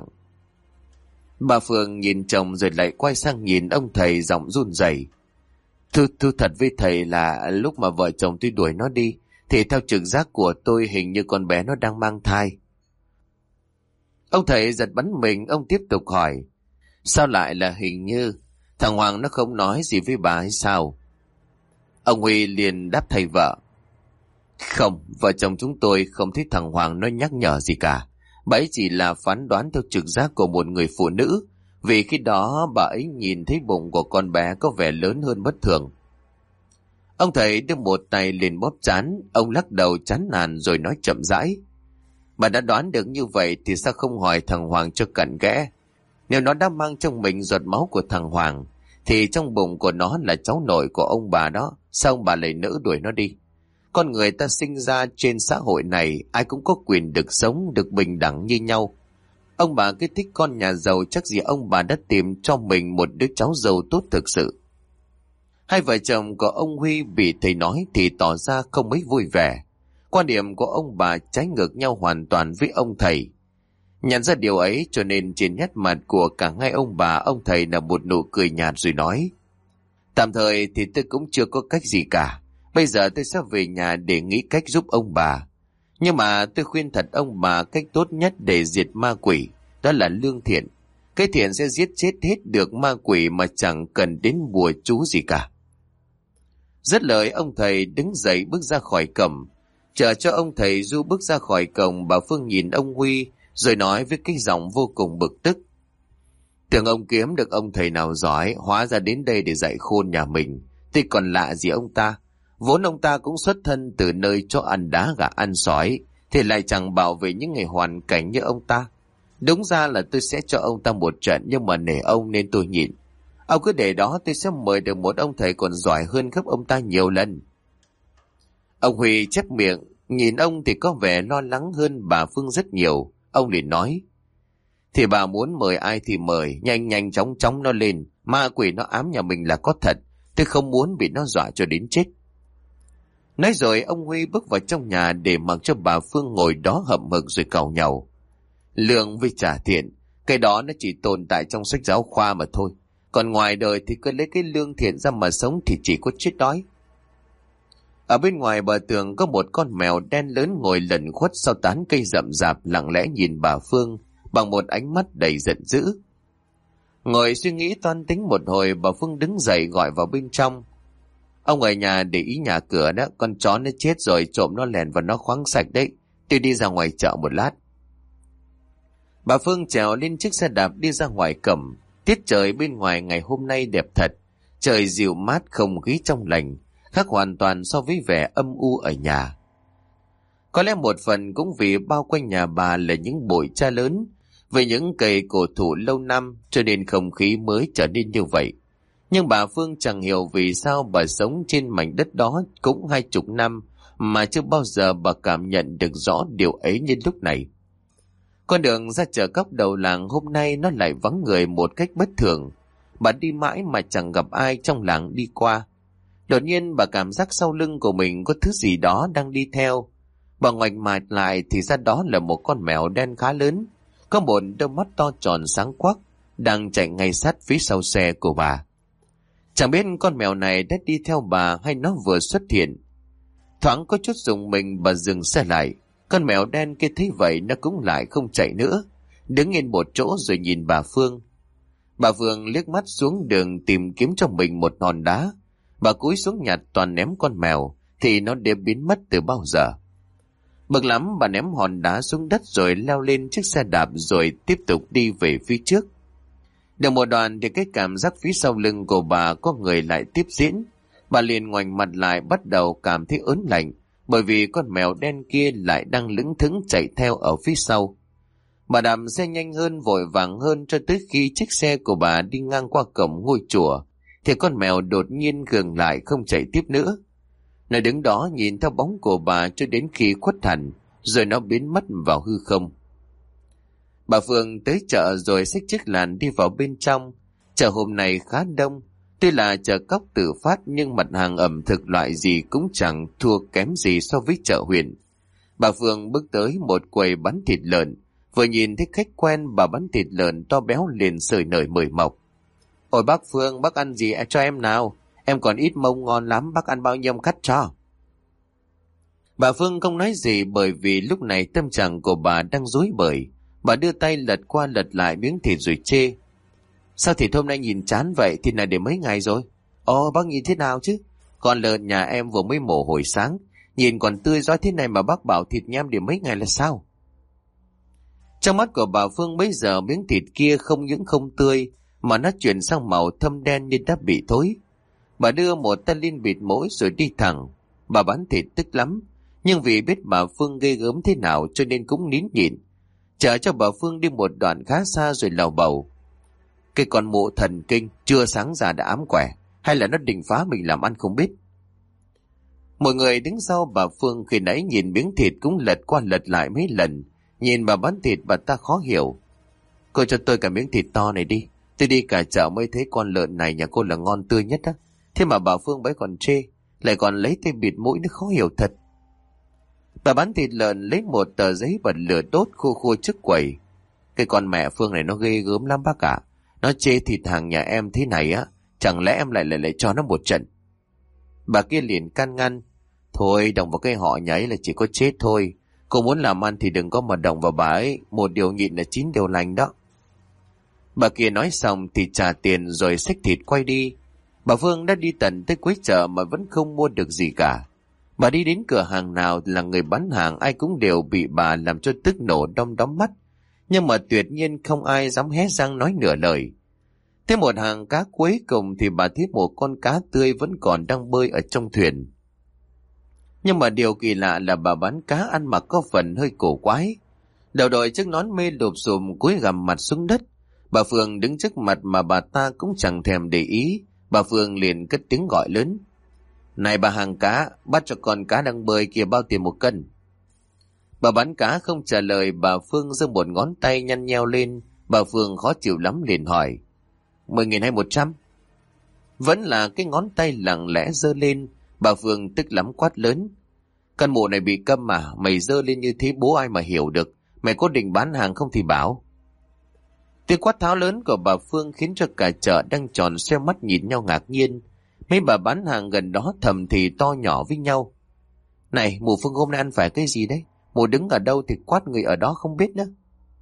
Bà Phương nhìn chồng rồi lại quay sang nhìn ông thầy, giọng run rẩy. Thưa, thưa thật với thầy là lúc mà vợ chồng tôi đuổi nó đi, thì theo trực giác của tôi hình như con bé nó đang mang thai. Ông thầy giật bắn mình, ông tiếp tục hỏi. Sao lại là hình như? Thằng Hoàng nó không nói gì với bà hay sao? Ông Huy liền đáp thay vợ. Không, vợ chồng chúng tôi không thấy thằng Hoàng nó nhắc nhở gì cả. Bà ấy chỉ là phán đoán theo trực giác của một người phụ nữ, vì khi đó bà ấy nhìn thấy bụng của con bé có vẻ lớn hơn bất thường. Ông thầy đưa một tay lên bóp trán, ông lắc đầu chán nản rồi nói chậm rãi. Bà đã đoán được như vậy thì sao không hỏi thằng Hoàng cho cặn kẽ? Nếu nó đã mang trong mình giọt máu của thằng Hoàng, thì trong bụng của nó là cháu nội của ông bà đó, sao ông bà lại nỡ đuổi nó đi? Con người ta sinh ra trên xã hội này, ai cũng có quyền được sống, được bình đẳng như nhau. Ông bà cứ thích con nhà giàu, chắc gì ông bà đã tìm cho mình một đứa cháu giàu tốt thực sự. Hai vợ chồng của ông Huy bị thầy nói thì tỏ ra không mấy vui vẻ. Quan điểm của ông bà trái ngược nhau hoàn toàn với ông thầy. Nhận ra điều ấy cho nên trên nét mặt của cả hai ông bà, ông thầy là một nụ cười nhạt rồi nói. Tạm thời thì tôi cũng chưa có cách gì cả. Bây giờ tôi sẽ về nhà để nghĩ cách giúp ông bà. Nhưng mà tôi khuyên thật ông bà, cách tốt nhất để diệt ma quỷ đó là lương thiện. Cái thiện sẽ giết chết hết được ma quỷ mà chẳng cần đến bùa chú gì cả. Dứt lời, ông thầy đứng dậy bước ra khỏi cổng. Chờ cho ông thầy Du bước ra khỏi cổng, bà Phương nhìn ông Huy rồi nói với cái giọng vô cùng bực tức: Tưởng ông kiếm được ông thầy nào giỏi, hóa ra đến đây để dạy khôn nhà mình. Thì còn lạ gì ông ta? Vốn ông ta cũng xuất thân từ nơi cho ăn đá gà ăn sói, thì lại chẳng bảo vệ những người hoàn cảnh như ông ta. Đúng ra là tôi sẽ cho ông ta một trận, nhưng mà nể ông nên tôi nhịn. Ông cứ để đó, tôi sẽ mời được một ông thầy còn giỏi hơn gấp ông ta nhiều lần. Ông Huy chép miệng, nhìn ông thì có vẻ lo lắng hơn bà Phương rất nhiều. Ông liền nói: Thì bà muốn mời ai thì mời, nhanh nhanh chóng chóng nó lên. Ma quỷ nó ám nhà mình là có thật, tôi không muốn bị nó dọa cho đến chết. Nói rồi ông Huy bước vào trong nhà để mặc cho bà Phương ngồi đó hậm hực rồi càu nhàu: Lương với trả thiện, cái đó nó chỉ tồn tại trong sách giáo khoa mà thôi. Còn ngoài đời thì cứ lấy cái lương thiện ra mà sống thì chỉ có chết đói. Ở bên ngoài bờ tường có một con mèo đen lớn ngồi lẩn khuất sau tán cây rậm rạp, lặng lẽ nhìn bà Phương bằng một ánh mắt đầy giận dữ. Ngồi suy nghĩ toan tính một hồi, bà Phương đứng dậy gọi vào bên trong: Ông ở nhà để ý nhà cửa đó, con chó nó chết rồi, trộm nó lèn vào nó khoáng sạch đấy. Tôi đi ra ngoài chợ một lát. Bà Phương trèo lên chiếc xe đạp đi ra ngoài cổng. Tiết trời bên ngoài ngày hôm nay đẹp thật, trời dịu mát, không khí trong lành, khác hoàn toàn so với vẻ âm u ở nhà. Có lẽ một phần cũng vì bao quanh nhà bà là những bụi tre lớn với những cây cổ thụ lâu năm, cho nên không khí mới trở nên như vậy. Nhưng bà Phương chẳng hiểu vì sao bà sống trên mảnh đất đó cũng hai chục năm mà chưa bao giờ bà cảm nhận được rõ điều ấy như lúc này. Con đường ra chợ cóc đầu làng hôm nay nó lại vắng người một cách bất thường. Bà đi mãi mà chẳng gặp ai trong làng đi qua. Đột nhiên bà cảm giác sau lưng của mình có thứ gì đó đang đi theo. Bà ngoảnh mặt lại thì ra đó là một con mèo đen khá lớn, có một đôi mắt to tròn sáng quắc, đang chạy ngay sát phía sau xe của bà. Chẳng biết con mèo này đã đi theo bà hay nó vừa xuất hiện. Thoáng có chút rùng mình, bà dừng xe lại. Con mèo đen kia thấy vậy nó cũng lại không chạy nữa, đứng yên một chỗ rồi nhìn bà Phương. Bà Phương liếc mắt xuống đường tìm kiếm cho mình một hòn đá. Bà cúi xuống nhặt toàn ném con mèo thì nó đã biến mất từ bao giờ. Bực lắm, bà ném hòn đá xuống đất rồi leo lên chiếc xe đạp rồi tiếp tục đi về phía trước. Được một đoạn thì cái cảm giác phía sau lưng của bà có người lại tiếp diễn. Bà liền ngoảnh mặt lại, bắt đầu cảm thấy ớn lạnh, bởi vì con mèo đen kia lại đang lững thững chạy theo ở phía sau. Bà đạp xe nhanh hơn, vội vàng hơn, cho tới khi chiếc xe của bà đi ngang qua cổng ngôi chùa thì con mèo đột nhiên gượng lại, không chạy tiếp nữa. Nó đứng đó nhìn theo bóng của bà cho đến khi khuất hẳn, rồi nó biến mất vào hư không. Bà Phương tới chợ rồi xách chiếc làn đi vào bên trong. Chợ hôm nay khá đông, tuy là chợ cóc tự phát nhưng mặt hàng ẩm thực loại gì cũng chẳng thua kém gì so với chợ huyện. Bà Phương bước tới một quầy bán thịt lợn, vừa nhìn thấy khách quen, bà bán thịt lợn to béo liền sởi nởi mời mọc: Ôi bác Phương, bác ăn gì cho em nào? Em còn ít mông ngon lắm, bác ăn bao nhiêu em cắt cho. Bà Phương không nói gì, bởi vì lúc này tâm trạng của bà đang rối bời. Bà đưa tay lật qua lật lại miếng thịt rồi chê: Sao thịt hôm nay nhìn chán vậy, thịt này để mấy ngày rồi? Ồ, bác nhìn thế nào chứ? Con lợn nhà em vừa mới mổ hồi sáng, nhìn còn tươi rói thế này mà bác bảo thịt nhà em để mấy ngày là sao? Trong mắt của bà Phương bây giờ miếng thịt kia không những không tươi mà nó chuyển sang màu thâm đen nên đã bị thối. Bà đưa một tay lên bịt mũi rồi đi thẳng. Bà bán thịt tức lắm, nhưng vì biết bà Phương ghê gớm thế nào cho nên cũng nín nhịn. Chờ cho bà Phương đi một đoạn khá xa rồi lầu bầu: Cái con mụ thần kinh, chưa sáng ra đã ám quẻ, hay là nó định phá mình làm ăn không biết. Mọi người đứng sau bà Phương khi nãy nhìn miếng thịt cũng lật qua lật lại mấy lần. Nhìn bà bán thịt, bà ta khó hiểu: Cô cho tôi cả miếng thịt to này đi, tôi đi cả chợ mới thấy con lợn này nhà cô là ngon tươi nhất á. Thế mà bà Phương bấy còn chê, lại còn lấy tay bịt mũi, nó khó hiểu thật. Bà bán thịt lợn lấy một tờ giấy bật lửa đốt khô khô trước quầy: Cái con mẹ Phương này nó ghê gớm lắm bác ạ. Nó chê thịt hàng nhà em thế này á, chẳng lẽ em lại lại lại cho nó một trận? Bà kia liền can ngăn: Thôi, đồng vào cái họ nháy là chỉ có chết thôi. Cô muốn làm ăn thì đừng có mà động vào bà ấy, một điều nhịn là chín điều lành đó. Bà kia nói xong thì trả tiền rồi xách thịt quay đi. Bà Phương đã đi tận tới cuối chợ mà vẫn không mua được gì cả. Bà đi đến cửa hàng nào là người bán hàng ai cũng đều bị bà làm cho tức nổ đom đóm mắt. Nhưng mà tuyệt nhiên không ai dám hé răng nói nửa lời. Thế một hàng cá cuối cùng thì bà thấy một con cá tươi vẫn còn đang bơi ở trong thuyền. Nhưng mà điều kỳ lạ là bà bán cá ăn mặc có phần hơi cổ quái. Đầu đội chiếc nón mê lụp xùm, cúi gằm mặt xuống đất. Bà Phương đứng trước mặt mà bà ta cũng chẳng thèm để ý. Bà Phương liền cất tiếng gọi lớn. Này bà hàng cá, bắt cho con cá đang bơi kia bao tiền một cân? Bà bán cá không trả lời, bà Phương giơ một ngón tay nhăn nheo lên. Bà Phương khó chịu lắm liền hỏi. Mười nghìn hay một trăm? Vẫn là cái ngón tay lặng lẽ giơ lên. Bà Phương tức lắm quát lớn. Căn mụ này bị câm mà, mày giơ lên như thế bố ai mà hiểu được. Mày có định bán hàng không thì bảo. Tiếng quát tháo lớn của bà Phương khiến cho cả chợ đang tròn xoe mắt nhìn nhau ngạc nhiên. Mấy bà bán hàng gần đó thầm thì to nhỏ với nhau. Này, mụ Phương hôm nay ăn phải cái gì đấy? Mụ đứng ở đâu thì quát người ở đó không biết nữa.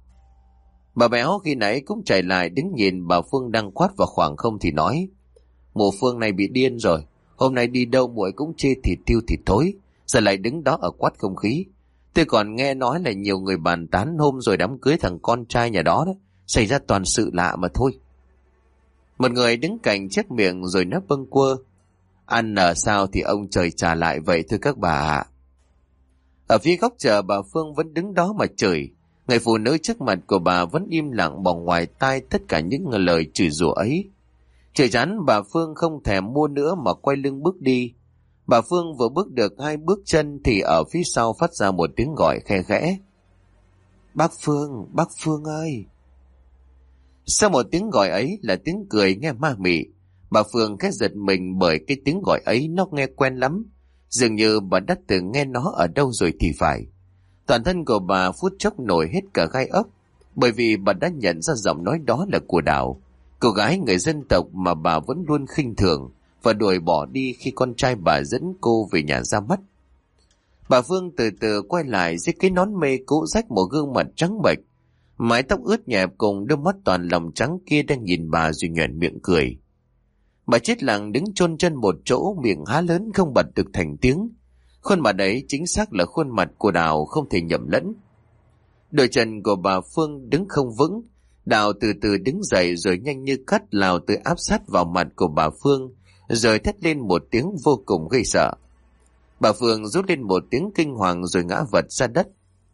Bà béo khi nãy cũng chạy lại đứng nhìn bà Phương đang quát vào khoảng không thì nói. Mụ Phương này bị điên rồi. Hôm nay đi đâu muội cũng chê thịt tiêu thịt thối. Giờ lại đứng đó ở quát không khí. Tôi còn nghe nói là nhiều người bàn tán hôm rồi đám cưới thằng con trai nhà đó đó. Xảy ra toàn sự lạ mà thôi. Một người đứng cạnh chép miệng rồi nói bâng quơ. Ăn ở sao thì ông trời trả lại vậy thưa các bà ạ. Ở phía góc chợ bà Phương vẫn đứng đó mà chửi. Người phụ nữ trước mặt của bà vẫn im lặng bỏ ngoài tai tất cả những lời chửi rủa ấy. Chửi chán bà Phương không thèm mua nữa mà quay lưng bước đi. Bà Phương vừa bước được hai bước chân thì ở phía sau phát ra một tiếng gọi khe khẽ. Bác Phương, bác Phương ơi! Sau một tiếng gọi ấy là tiếng cười nghe ma mị. Bà Phương khẽ giật mình bởi cái tiếng gọi ấy nó nghe quen lắm. Dường như bà đã từng nghe nó ở đâu rồi thì phải. Toàn thân của bà phút chốc nổi hết cả gai ốc. Bởi vì bà đã nhận ra giọng nói đó là của Đào, cô gái người dân tộc mà bà vẫn luôn khinh thường và đuổi bỏ đi khi con trai bà dẫn cô về nhà ra mắt. Bà Phương từ từ quay lại dưới cái nón mê cũ rách, một gương mặt trắng bệch, mái tóc ướt nhẹp cùng đôi mắt toàn lòng trắng kia đang nhìn bà rồi nhoẻn miệng cười. Bà chết lặng đứng chôn chân một chỗ, miệng há lớn không bật được thành tiếng. Khuôn mặt ấy chính xác là khuôn mặt của Đào, không thể nhầm lẫn. Đôi chân của bà Phương đứng không vững. Đào từ từ đứng dậy rồi nhanh như cắt lao tới áp sát vào mặt của bà Phương, rồi thét lên một tiếng vô cùng gây sợ. Bà Phương rút lên một tiếng kinh hoàng rồi ngã vật ra đất.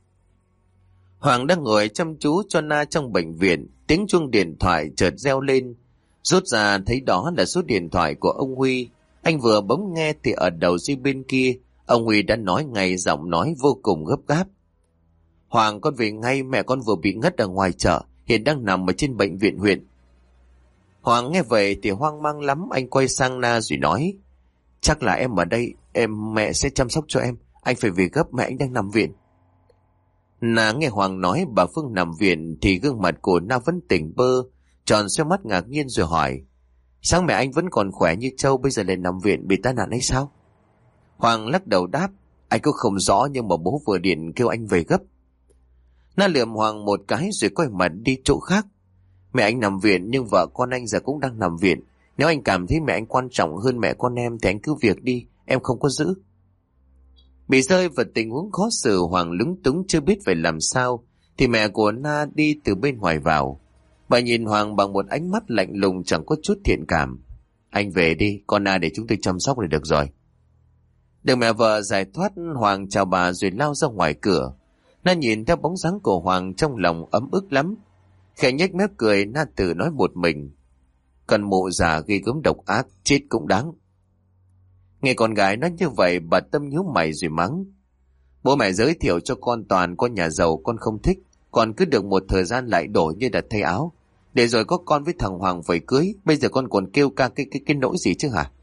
Hoàng đang ngồi chăm chú cho Na trong bệnh viện, tiếng chuông điện thoại chợt reo lên. Rút ra thấy đó là số điện thoại của ông Huy. Anh vừa bấm nghe thì ở đầu dây bên kia, ông Huy đã nói ngay, giọng nói vô cùng gấp gáp. Hoàng, con về ngay, mẹ con vừa bị ngất ở ngoài chợ, hiện đang nằm ở trên bệnh viện huyện. Hoàng nghe vậy thì hoang mang lắm, anh quay sang Na rồi nói. Chắc là em ở đây, em mẹ sẽ chăm sóc cho em, anh phải về gấp, mẹ anh đang nằm viện. Na nghe Hoàng nói bà Phương nằm viện thì gương mặt của Na vẫn tỉnh bơ, tròn xoe mắt ngạc nhiên rồi hỏi. Sáng mẹ anh vẫn còn khỏe như trâu, bây giờ lại nằm viện bị tai nạn hay sao? Hoàng lắc đầu đáp. Anh cũng không rõ nhưng mà bố vừa điện kêu anh về gấp. Na lườm Hoàng một cái rồi quay mặt đi chỗ khác. Mẹ anh nằm viện nhưng vợ con anh giờ cũng đang nằm viện. Nếu anh cảm thấy mẹ anh quan trọng hơn mẹ con em thì anh cứ việc đi, em không có giữ. Bị rơi vào tình huống khó xử, Hoàng lúng túng chưa biết phải làm sao thì mẹ của Na đi từ bên ngoài vào. Bà nhìn Hoàng bằng một ánh mắt lạnh lùng chẳng có chút thiện cảm. Anh về đi, con Na để chúng tôi chăm sóc là được rồi. Được mẹ vợ giải thoát, Hoàng chào bà rồi lao ra ngoài cửa. Na nhìn theo bóng dáng của Hoàng trong lòng ấm ức lắm. Khẽ nhếch mép cười, Na tự nói một mình. Con mụ già ghi gớm độc ác, chết cũng đáng. Nghe con gái nói như vậy, bà Tâm nhíu mày rồi mắng. Bố mẹ giới thiệu cho con toàn con nhà giàu con không thích, còn cứ được một thời gian lại đổi như đặt thay áo. Để rồi có con với thằng Hoàng phải cưới, bây giờ con còn kêu ca cái cái cái nỗi gì chứ hả?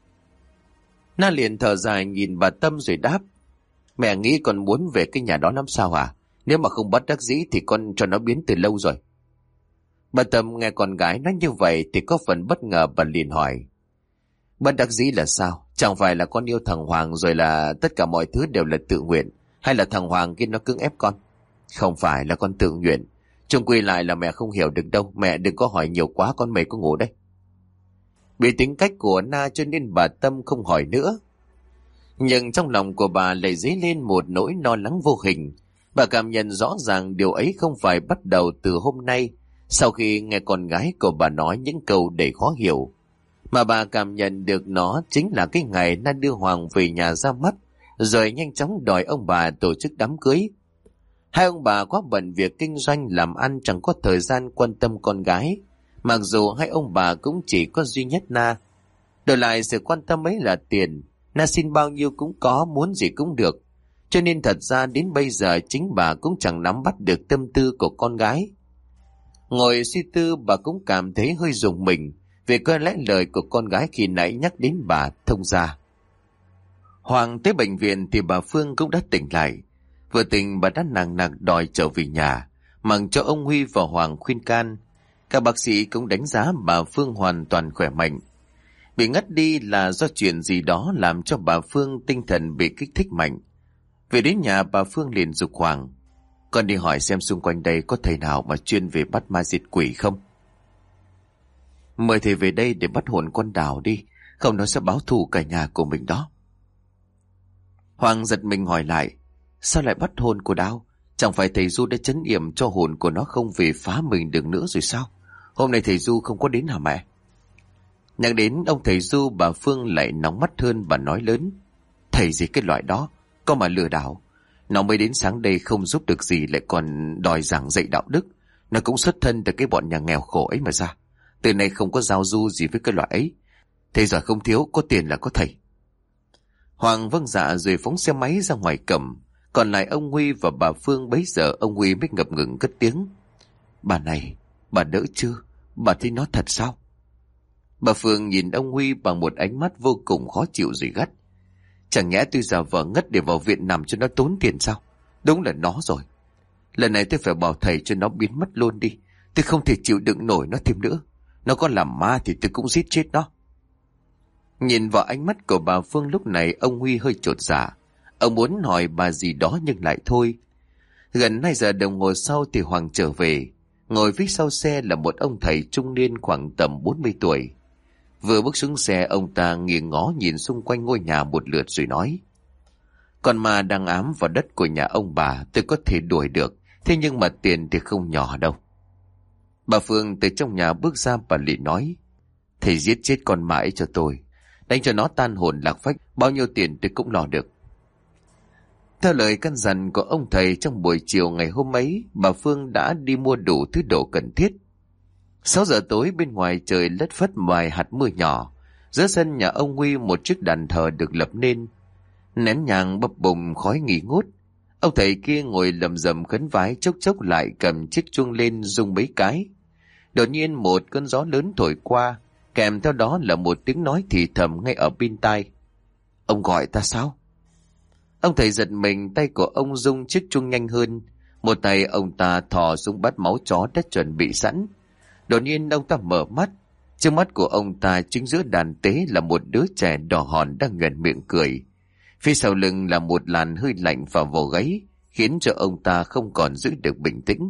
Na liền thở dài nhìn bà Tâm rồi đáp. Mẹ nghĩ con muốn về cái nhà đó lắm sao hả? Nếu mà không bắt đắc dĩ thì con cho nó biến từ lâu rồi. Bà Tâm nghe con gái nói như vậy thì có phần bất ngờ, bà liền hỏi. Bất đắc dĩ là sao? Chẳng phải là con yêu thằng Hoàng rồi là tất cả mọi thứ đều là tự nguyện. Hay là thằng Hoàng kia nó cưỡng ép con? Không phải, là con tự nguyện. Chung quy lại là mẹ không hiểu được đâu. Mẹ đừng có hỏi nhiều quá, con mệt có ngủ đây. Bị tính cách của Na cho nên bà Tâm không hỏi nữa. Nhưng trong lòng của bà lại dấy lên một nỗi lo lắng vô hình. Bà cảm nhận rõ ràng điều ấy không phải bắt đầu từ hôm nay, sau khi nghe con gái của bà nói những câu đầy khó hiểu, mà bà cảm nhận được nó chính là cái ngày Na đưa Hoàng về nhà ra mắt, rồi nhanh chóng đòi ông bà tổ chức đám cưới. Hai ông bà quá bận việc kinh doanh làm ăn, chẳng có thời gian quan tâm con gái, mặc dù hai ông bà cũng chỉ có duy nhất Na. Đổi lại sự quan tâm ấy là tiền, Na xin bao nhiêu cũng có, muốn gì cũng được. Cho nên thật ra đến bây giờ chính bà cũng chẳng nắm bắt được tâm tư của con gái. Ngồi suy tư, bà cũng cảm thấy hơi rùng mình, vì có lẽ lời của con gái khi nãy nhắc đến bà thông ra. Hoàng tới bệnh viện thì bà Phương cũng đã tỉnh lại. Vừa tỉnh bà đã nặng nặc đòi trở về nhà, mặc cho ông Huy và Hoàng khuyên can. Các bác sĩ cũng đánh giá bà Phương hoàn toàn khỏe mạnh. Bị ngất đi là do chuyện gì đó làm cho bà Phương tinh thần bị kích thích mạnh. Về đến nhà, bà Phương liền giục Hoàng: con đi hỏi xem xung quanh đây có thầy nào mà chuyên về bắt ma diệt quỷ không. Mời thầy về đây để bắt hồn con Đào đi, không nó sẽ báo thù cả nhà của mình đó. Hoàng giật mình hỏi lại: sao lại bắt hồn của Đào? Chẳng phải thầy Du đã trấn yểm cho hồn của nó không về phá mình được nữa rồi sao? Hôm nay thầy Du không có đến hả mẹ? Nhắc đến ông thầy Du, bà Phương lại nóng mắt hơn. Bà nói lớn: thầy gì cái loại đó, có mà lừa đảo. Nó mới đến sáng đây không giúp được gì, lại còn đòi giảng dạy đạo đức. Nó cũng xuất thân từ cái bọn nhà nghèo khổ ấy mà ra. Từ nay không có giao du gì với cái loại ấy. Thầy giỏi không thiếu, có tiền là có thầy. Hoàng vâng dạ rồi phóng xe máy ra ngoài cầm. Còn lại ông Huy và bà Phương. Bấy giờ ông Huy mới ngập ngừng cất tiếng: bà này, bà đỡ chưa? Bà thấy nó thật sao? Bà Phương nhìn ông Huy bằng một ánh mắt vô cùng khó chịu rồi gắt: chẳng nhẽ tôi giả vờ ngất để vào viện nằm cho nó tốn tiền sao? Đúng là nó rồi. Lần này tôi phải bảo thầy cho nó biến mất luôn đi. Tôi không thể chịu đựng nổi nó thêm nữa. Nó có làm ma thì tôi cũng giết chết nó. Nhìn vào ánh mắt của bà Phương lúc này, ông Huy hơi chột dạ. Ông muốn hỏi bà gì đó nhưng lại thôi. Gần hai giờ đồng hồ sau thì Hoàng trở về. Ngồi phía sau xe là một ông thầy trung niên khoảng tầm bốn mươi tuổi. Vừa bước xuống xe, ông ta nghiêng ngó nhìn xung quanh ngôi nhà một lượt rồi nói: con ma đang ám vào đất của nhà ông bà, tôi có thể đuổi được, thế nhưng mà tiền thì không nhỏ đâu. Bà Phương từ trong nhà bước ra, bà liền nói: thầy giết chết con ma ấy cho tôi, đánh cho nó tan hồn lạc phách, bao nhiêu tiền tôi cũng lo được. Theo lời căn dặn của ông thầy, trong buổi chiều ngày hôm ấy, bà Phương đã đi mua đủ thứ đồ cần thiết. Sáu giờ tối, bên ngoài trời lất phất vài hạt mưa nhỏ. Giữa sân nhà ông Huy một chiếc đàn thờ được lập nên, nén nhang bập bùng khói nghi ngút. Ông thầy kia ngồi lầm rầm khấn vái, chốc chốc lại cầm chiếc chuông lên rung mấy cái. Đột nhiên một cơn gió lớn thổi qua, kèm theo đó là một tiếng nói thì thầm ngay ở bên tai: ông gọi ta sao? Ông thầy giật mình, tay của ông rung chiếc chuông nhanh hơn. Một tay ông ta thò xuống bát máu chó đã chuẩn bị sẵn. Đột nhiên ông ta mở mắt. Trước mắt của ông ta, chính giữa đàn tế là một đứa trẻ đỏ hòn đang nhoẻn miệng cười. Phía sau lưng là một làn hơi lạnh vào vào gáy, khiến cho ông ta không còn giữ được bình tĩnh.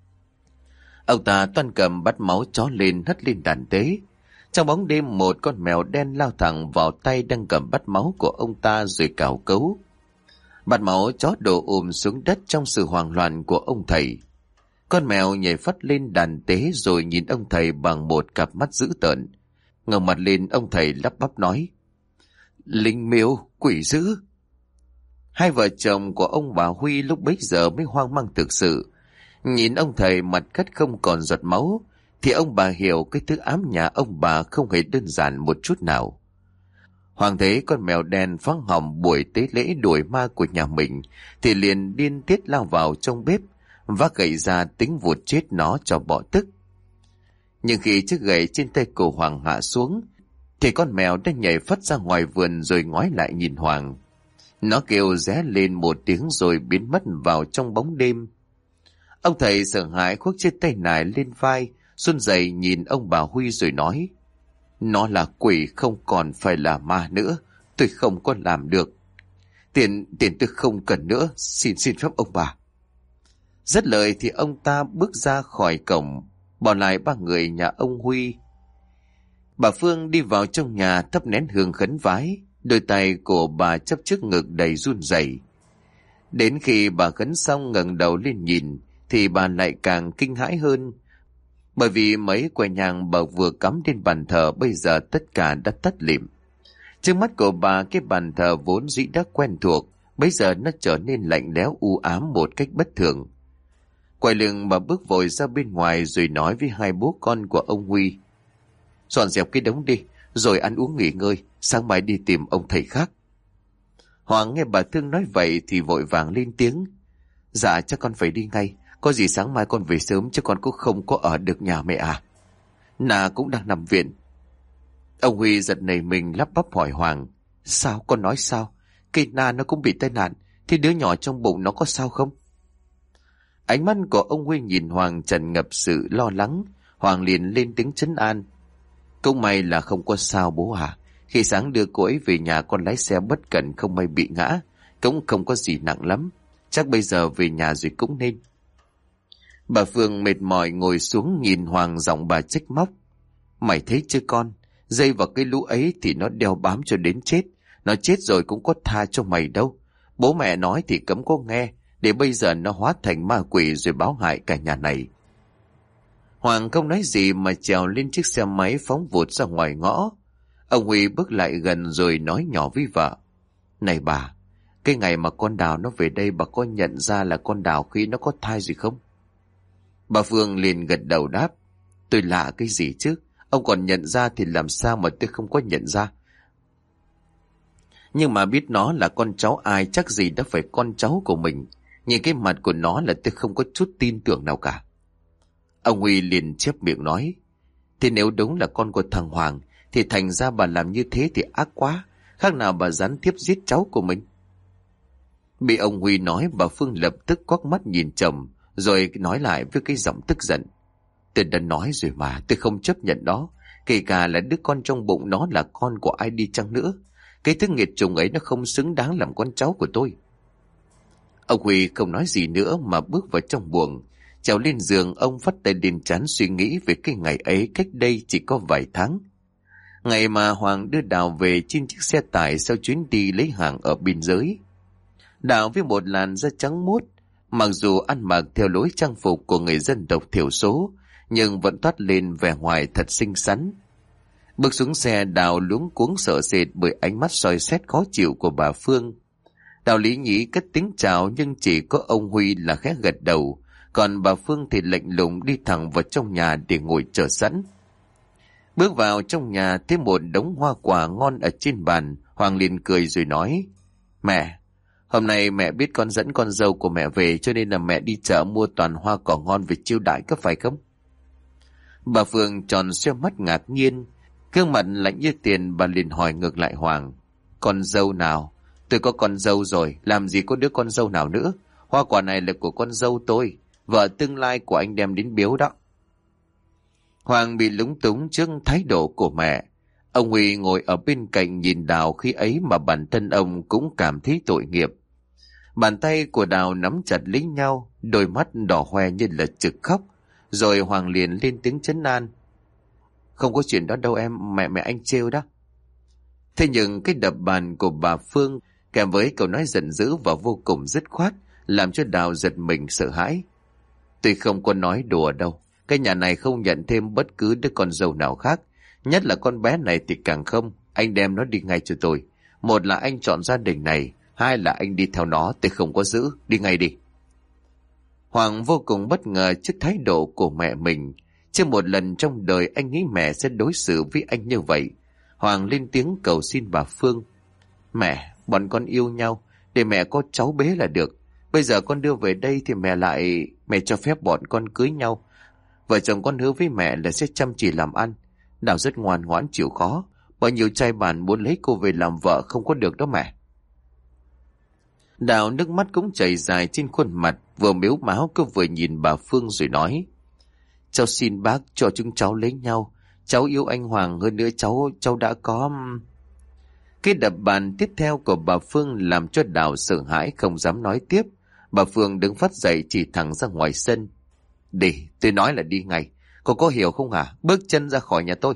Ông ta toan cầm bát máu chó lên hất lên đàn tế. Trong bóng đêm, một con mèo đen lao thẳng vào tay đang cầm bát máu của ông ta rồi cào cấu. Bát máu chó đổ ùm xuống đất trong sự hoảng loạn của ông thầy. Con mèo nhảy phắt lên đàn tế rồi nhìn ông thầy bằng một cặp mắt dữ tợn. Ngẩng mặt lên, ông thầy lắp bắp nói: linh miêu, quỷ dữ. Hai vợ chồng của ông bà Huy lúc bấy giờ mới hoang mang thực sự. Nhìn ông thầy mặt cắt không còn giọt máu, thì ông bà hiểu cái thứ ám nhà ông bà không hề đơn giản một chút nào. Hoàng thấy con mèo đen phá hỏng buổi tế lễ đuổi ma của nhà mình, thì liền điên tiết lao vào trong bếp, vác gậy ra tính vụt chết nó cho bỏ tức. Nhưng khi chiếc gậy trên tay của Hoàng hạ xuống, thì con mèo đã nhảy phất ra ngoài vườn rồi ngoái lại nhìn Hoàng. Nó kêu ré lên một tiếng rồi biến mất vào trong bóng đêm. Ông thầy sợ hãi khuất chiếc tay nải lên vai, run rẩy nhìn ông bà Huy rồi nói: nó là quỷ, không còn phải là ma nữa, tôi không có làm được. Tiền, tiền tôi không cần nữa, xin xin phép ông bà. Dứt lời thì ông ta bước ra khỏi cổng, bỏ lại ba người nhà ông Huy. Bà Phương đi vào trong nhà thắp nén hương khấn vái, đôi tay của bà chấp trước ngực đầy run rẩy. Đến khi bà khấn xong ngẩng đầu lên nhìn, thì bà lại càng kinh hãi hơn, bởi vì mấy que nhang bà vừa cắm lên bàn thờ bây giờ tất cả đã tắt lịm. Trước mắt của bà, cái bàn thờ vốn dĩ đã quen thuộc, bây giờ nó trở nên lạnh lẽo u ám một cách bất thường. Quay lưng bà bước vội ra bên ngoài rồi nói với hai bố con của ông Huy: dọn dẹp cái đống đi, rồi ăn uống nghỉ ngơi, sáng mai đi tìm ông thầy khác. Hoàng nghe bà Thương nói vậy thì vội vàng lên tiếng: dạ chắc con phải đi ngay, có gì sáng mai con về sớm chứ con cũng không có ở được nhà mẹ à. Nà cũng đang nằm viện. Ông Huy giật nảy mình lắp bắp hỏi Hoàng: sao, con nói sao? Cây Na nó cũng bị tai nạn, thì đứa nhỏ trong bụng nó có sao không? Ánh mắt của ông Huy nhìn Hoàng tràn ngập sự lo lắng. Hoàng liền lên tiếng trấn an: cũng may là không có sao bố à. Khi sáng đưa cô ấy về nhà, con lái xe bất cẩn không may bị ngã, cũng không có gì nặng lắm. Chắc bây giờ về nhà rồi cũng nên. Bà Phương mệt mỏi ngồi xuống nhìn Hoàng, giọng bà trách móc: mày thấy chưa con, dây vào cái lũ ấy thì nó đeo bám cho đến chết. Nó chết rồi cũng có tha cho mày đâu. Bố mẹ nói thì cấm có nghe, để bây giờ nó hóa thành ma quỷ rồi báo hại cả nhà này. Hoàng không nói gì mà trèo lên chiếc xe máy phóng vụt ra ngoài ngõ. Ông Huy bước lại gần rồi nói nhỏ với vợ: này bà, cái ngày mà con Đào nó về đây bà có nhận ra là con Đào khi nó có thai gì không? Bà Phương liền gật đầu đáp: tôi lạ cái gì chứ, ông còn nhận ra thì làm sao mà tôi không có nhận ra. Nhưng mà biết nó là con cháu ai chắc gì đã phải con cháu của mình. Nhìn cái mặt của nó là tôi không có chút tin tưởng nào cả. Ông Huy liền chép miệng nói: thế nếu đúng là con của thằng Hoàng thì thành ra bà làm như thế thì ác quá, khác nào bà gián tiếp giết cháu của mình. Bị ông Huy nói, bà Phương lập tức quắc mắt nhìn chồng, rồi nói lại với cái giọng tức giận: tôi đã nói rồi mà, tôi không chấp nhận đó. Kể cả là đứa con trong bụng nó là con của ai đi chăng nữa, cái thứ nghiệt chủng ấy nó không xứng đáng làm con cháu của tôi. Ông Huy không nói gì nữa mà bước vào trong buồng. Trèo lên giường, ông vắt tay lên trán suy nghĩ về cái ngày ấy cách đây chỉ có vài tháng. Ngày mà Hoàng đưa Đào về trên chiếc xe tải sau chuyến đi lấy hàng ở biên giới. Đào với một làn da trắng muốt, mặc dù ăn mặc theo lối trang phục của người dân tộc thiểu số, nhưng vẫn toát lên vẻ ngoài thật xinh xắn. Bước xuống xe, Đào luống cuống sợ sệt bởi ánh mắt soi xét khó chịu của bà Phương. Đào lý nhí cất tiếng chào, nhưng chỉ có ông Huy là khẽ gật đầu, còn bà Phương thì lạnh lùng đi thẳng vào trong nhà để ngồi chờ sẵn. Bước vào trong nhà thấy một đống hoa quả ngon ở trên bàn, Hoàng liền cười rồi nói: mẹ, hôm nay mẹ biết con dẫn con dâu của mẹ về, cho nên là mẹ đi chợ mua toàn hoa quả ngon về chiêu đãi có phải không? Bà Phương tròn xoe mắt ngạc nhiên, gương mặt lạnh như tiền. Bà liền hỏi ngược lại Hoàng: con dâu nào? Tôi có con dâu rồi, làm gì có đứa con dâu nào nữa. Hoa quả này là của con dâu tôi, vợ tương lai của anh đem đến biếu đó. Hoàng bị lúng túng trước thái độ của mẹ. Ông Huy ngồi ở bên cạnh nhìn Đào, khi ấy mà bản thân ông cũng cảm thấy tội nghiệp. Bàn tay của Đào nắm chặt lấy nhau, đôi mắt đỏ hoe như là trực khóc. Rồi Hoàng liền lên tiếng trấn an: không có chuyện đó đâu em, mẹ mẹ anh trêu đó. Thế nhưng cái đập bàn của bà Phương kèm với câu nói giận dữ và vô cùng dứt khoát làm cho Đào giật mình sợ hãi. Tôi không có nói đùa đâu, cái nhà này không nhận thêm bất cứ đứa con dâu nào khác, nhất là con bé này thì càng không. Anh đem nó đi ngay cho tôi. Một là anh chọn gia đình này, hai là anh đi theo nó, tôi không có giữ, đi ngay đi. Hoàng vô cùng bất ngờ trước thái độ của mẹ mình. Chưa một lần trong đời anh nghĩ mẹ sẽ đối xử với anh như vậy. Hoàng lên tiếng cầu xin bà Phương: mẹ, bọn con yêu nhau, để mẹ có cháu bé là được. Bây giờ con đưa về đây thì mẹ lại... mẹ cho phép bọn con cưới nhau. Vợ chồng con hứa với mẹ là sẽ chăm chỉ làm ăn. Đào rất ngoan ngoãn chịu khó, bao nhiêu trai bản muốn lấy cô về làm vợ không có được đó mẹ. Đào nước mắt cũng chảy dài trên khuôn mặt, vừa mếu máo cứ vừa nhìn bà Phương rồi nói: cháu xin bác cho chúng cháu lấy nhau. Cháu yêu anh Hoàng, hơn nữa cháu cháu đã có... Cái đập bàn tiếp theo của bà Phương làm cho Đào sợ hãi không dám nói tiếp. Bà Phương đứng phát dậy chỉ thẳng ra ngoài sân. Đi, tôi nói là đi ngay. Cô có hiểu không hả? Bước chân ra khỏi nhà tôi.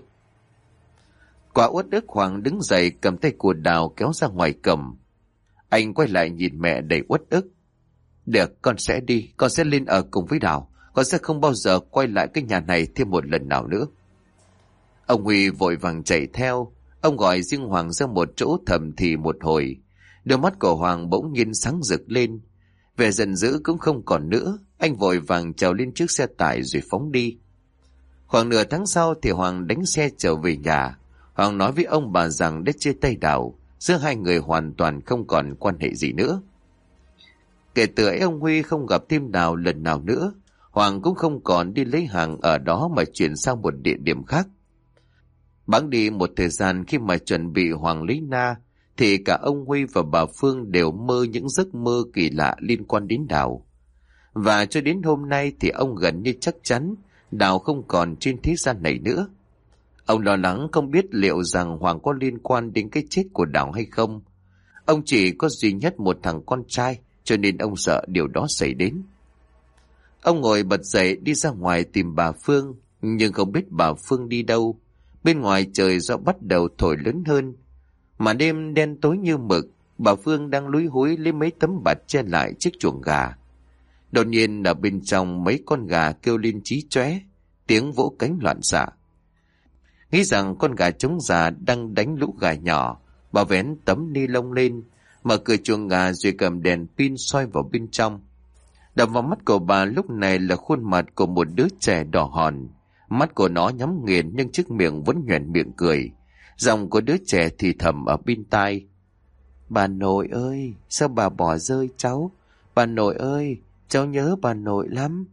Quả uất ức Hoàng đứng dậy cầm tay của Đào kéo ra ngoài cầm. Anh quay lại nhìn mẹ đầy uất ức. Được, con sẽ đi, con sẽ lên ở cùng với Đào. Con sẽ không bao giờ quay lại cái nhà này thêm một lần nào nữa. Ông Huy vội vàng chạy theo. Ông gọi riêng Hoàng ra một chỗ thầm thì một hồi. Đôi mắt của Hoàng bỗng nhiên sáng rực lên. Vẻ giận dữ cũng không còn nữa. Anh vội vàng trèo lên chiếc xe tải rồi phóng đi. Khoảng nửa tháng sau thì Hoàng đánh xe trở về nhà. Hoàng nói với ông bà rằng đã chia tay Đào. Giữa hai người hoàn toàn không còn quan hệ gì nữa. Kể từ ấy ông Huy không gặp thêm Đào lần nào nữa. Hoàng cũng không còn đi lấy hàng ở đó mà chuyển sang một địa điểm khác. Bẵng đi một thời gian khi mà chuẩn bị Hoàng lấy Na, thì cả ông Huy và bà Phương đều mơ những giấc mơ kỳ lạ liên quan đến Đào. Và cho đến hôm nay thì ông gần như chắc chắn Đào không còn trên thế gian này nữa. Ông lo lắng không biết liệu rằng Hoàng có liên quan đến cái chết của Đào hay không. Ông chỉ có duy nhất một thằng con trai, cho nên ông sợ điều đó xảy đến. Ông ngồi bật dậy đi ra ngoài tìm bà Phương, nhưng không biết bà Phương đi đâu. Bên ngoài trời gió bắt đầu thổi lớn hơn. Mà đêm đen tối như mực, bà Phương đang lúi húi lấy mấy tấm bạt che lại chiếc chuồng gà. Đột nhiên ở bên trong mấy con gà kêu lên chí chóe, tiếng vỗ cánh loạn xạ. Nghĩ rằng con gà trống già đang đánh lũ gà nhỏ, bà vén tấm ni lông lên, mở cửa chuồng gà rồi cầm đèn pin soi vào bên trong. Đập vào mắt của bà lúc này là khuôn mặt của một đứa trẻ đỏ hòn. Mắt của nó nhắm nghiền nhưng chiếc miệng vẫn nhoẻn miệng cười. Giọng của đứa trẻ thì thầm ở bên tai. Bà nội ơi, sao bà bỏ rơi cháu? Bà nội ơi, cháu nhớ bà nội lắm.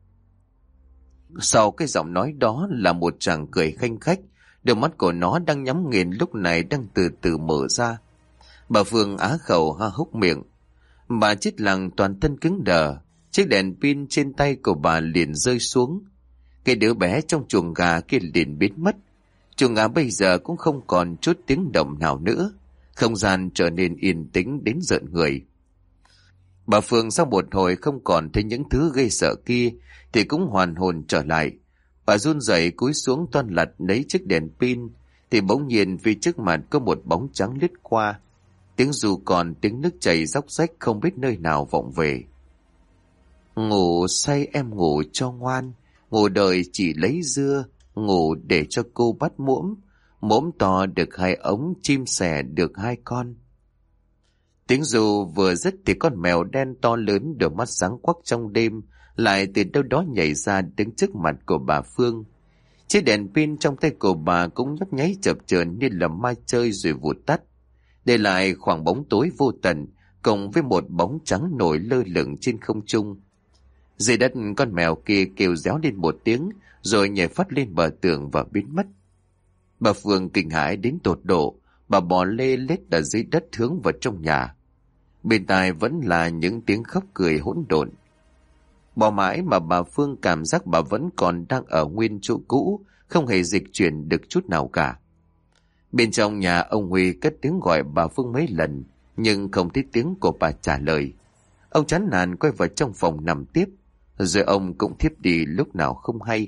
Sau cái giọng nói đó là một chàng cười khanh khách. Đôi mắt của nó đang nhắm nghiền lúc này đang từ từ mở ra. Bà Phương á khẩu ha hốc miệng. Bà chết lặng toàn thân cứng đờ. Chiếc đèn pin trên tay của bà liền rơi xuống. Cái đứa bé trong chuồng gà kia liền biến mất. Chuồng gà bây giờ cũng không còn chút tiếng động nào nữa. Không gian trở nên yên tĩnh đến rợn người. Bà Phương sau một hồi không còn thấy những thứ gây sợ kia thì cũng hoàn hồn trở lại. Bà run rẩy cúi xuống toan lật lấy chiếc đèn pin thì bỗng nhiên vì trước mặt có một bóng trắng lướt qua. Tiếng dù còn tiếng nước chảy róc rách không biết nơi nào vọng về. Ngủ say em ngủ cho ngoan, ngủ đời chỉ lấy dưa, ngủ để cho cô bắt muỗng, muỗng to được hai ống, chim sẻ được hai con. Tiếng dù vừa dứt thì con mèo đen to lớn đôi mắt sáng quắc trong đêm lại từ đâu đó nhảy ra đứng trước mặt của bà Phương. Chiếc đèn pin trong tay của bà cũng nhấp nháy chập chờn như là ma chơi rồi vụt tắt, để lại khoảng bóng tối vô tận cộng với một bóng trắng nổi lơ lửng trên không trung. Dưới đất con mèo kia kêu réo lên một tiếng rồi nhảy phát lên bờ tường và biến mất. Bà Phương kinh hãi đến tột độ, bà bò lê lết ở dưới đất hướng vào trong nhà. Bên tai vẫn là những tiếng khóc cười hỗn độn. Bỏ mãi mà bà Phương cảm giác bà vẫn còn đang ở nguyên chỗ cũ, không hề dịch chuyển được chút nào cả. Bên trong nhà ông Huy cất tiếng gọi bà Phương mấy lần, nhưng không thấy tiếng của bà trả lời. Ông chán nản quay vào trong phòng nằm tiếp, rồi ông cũng thiếp đi lúc nào không hay.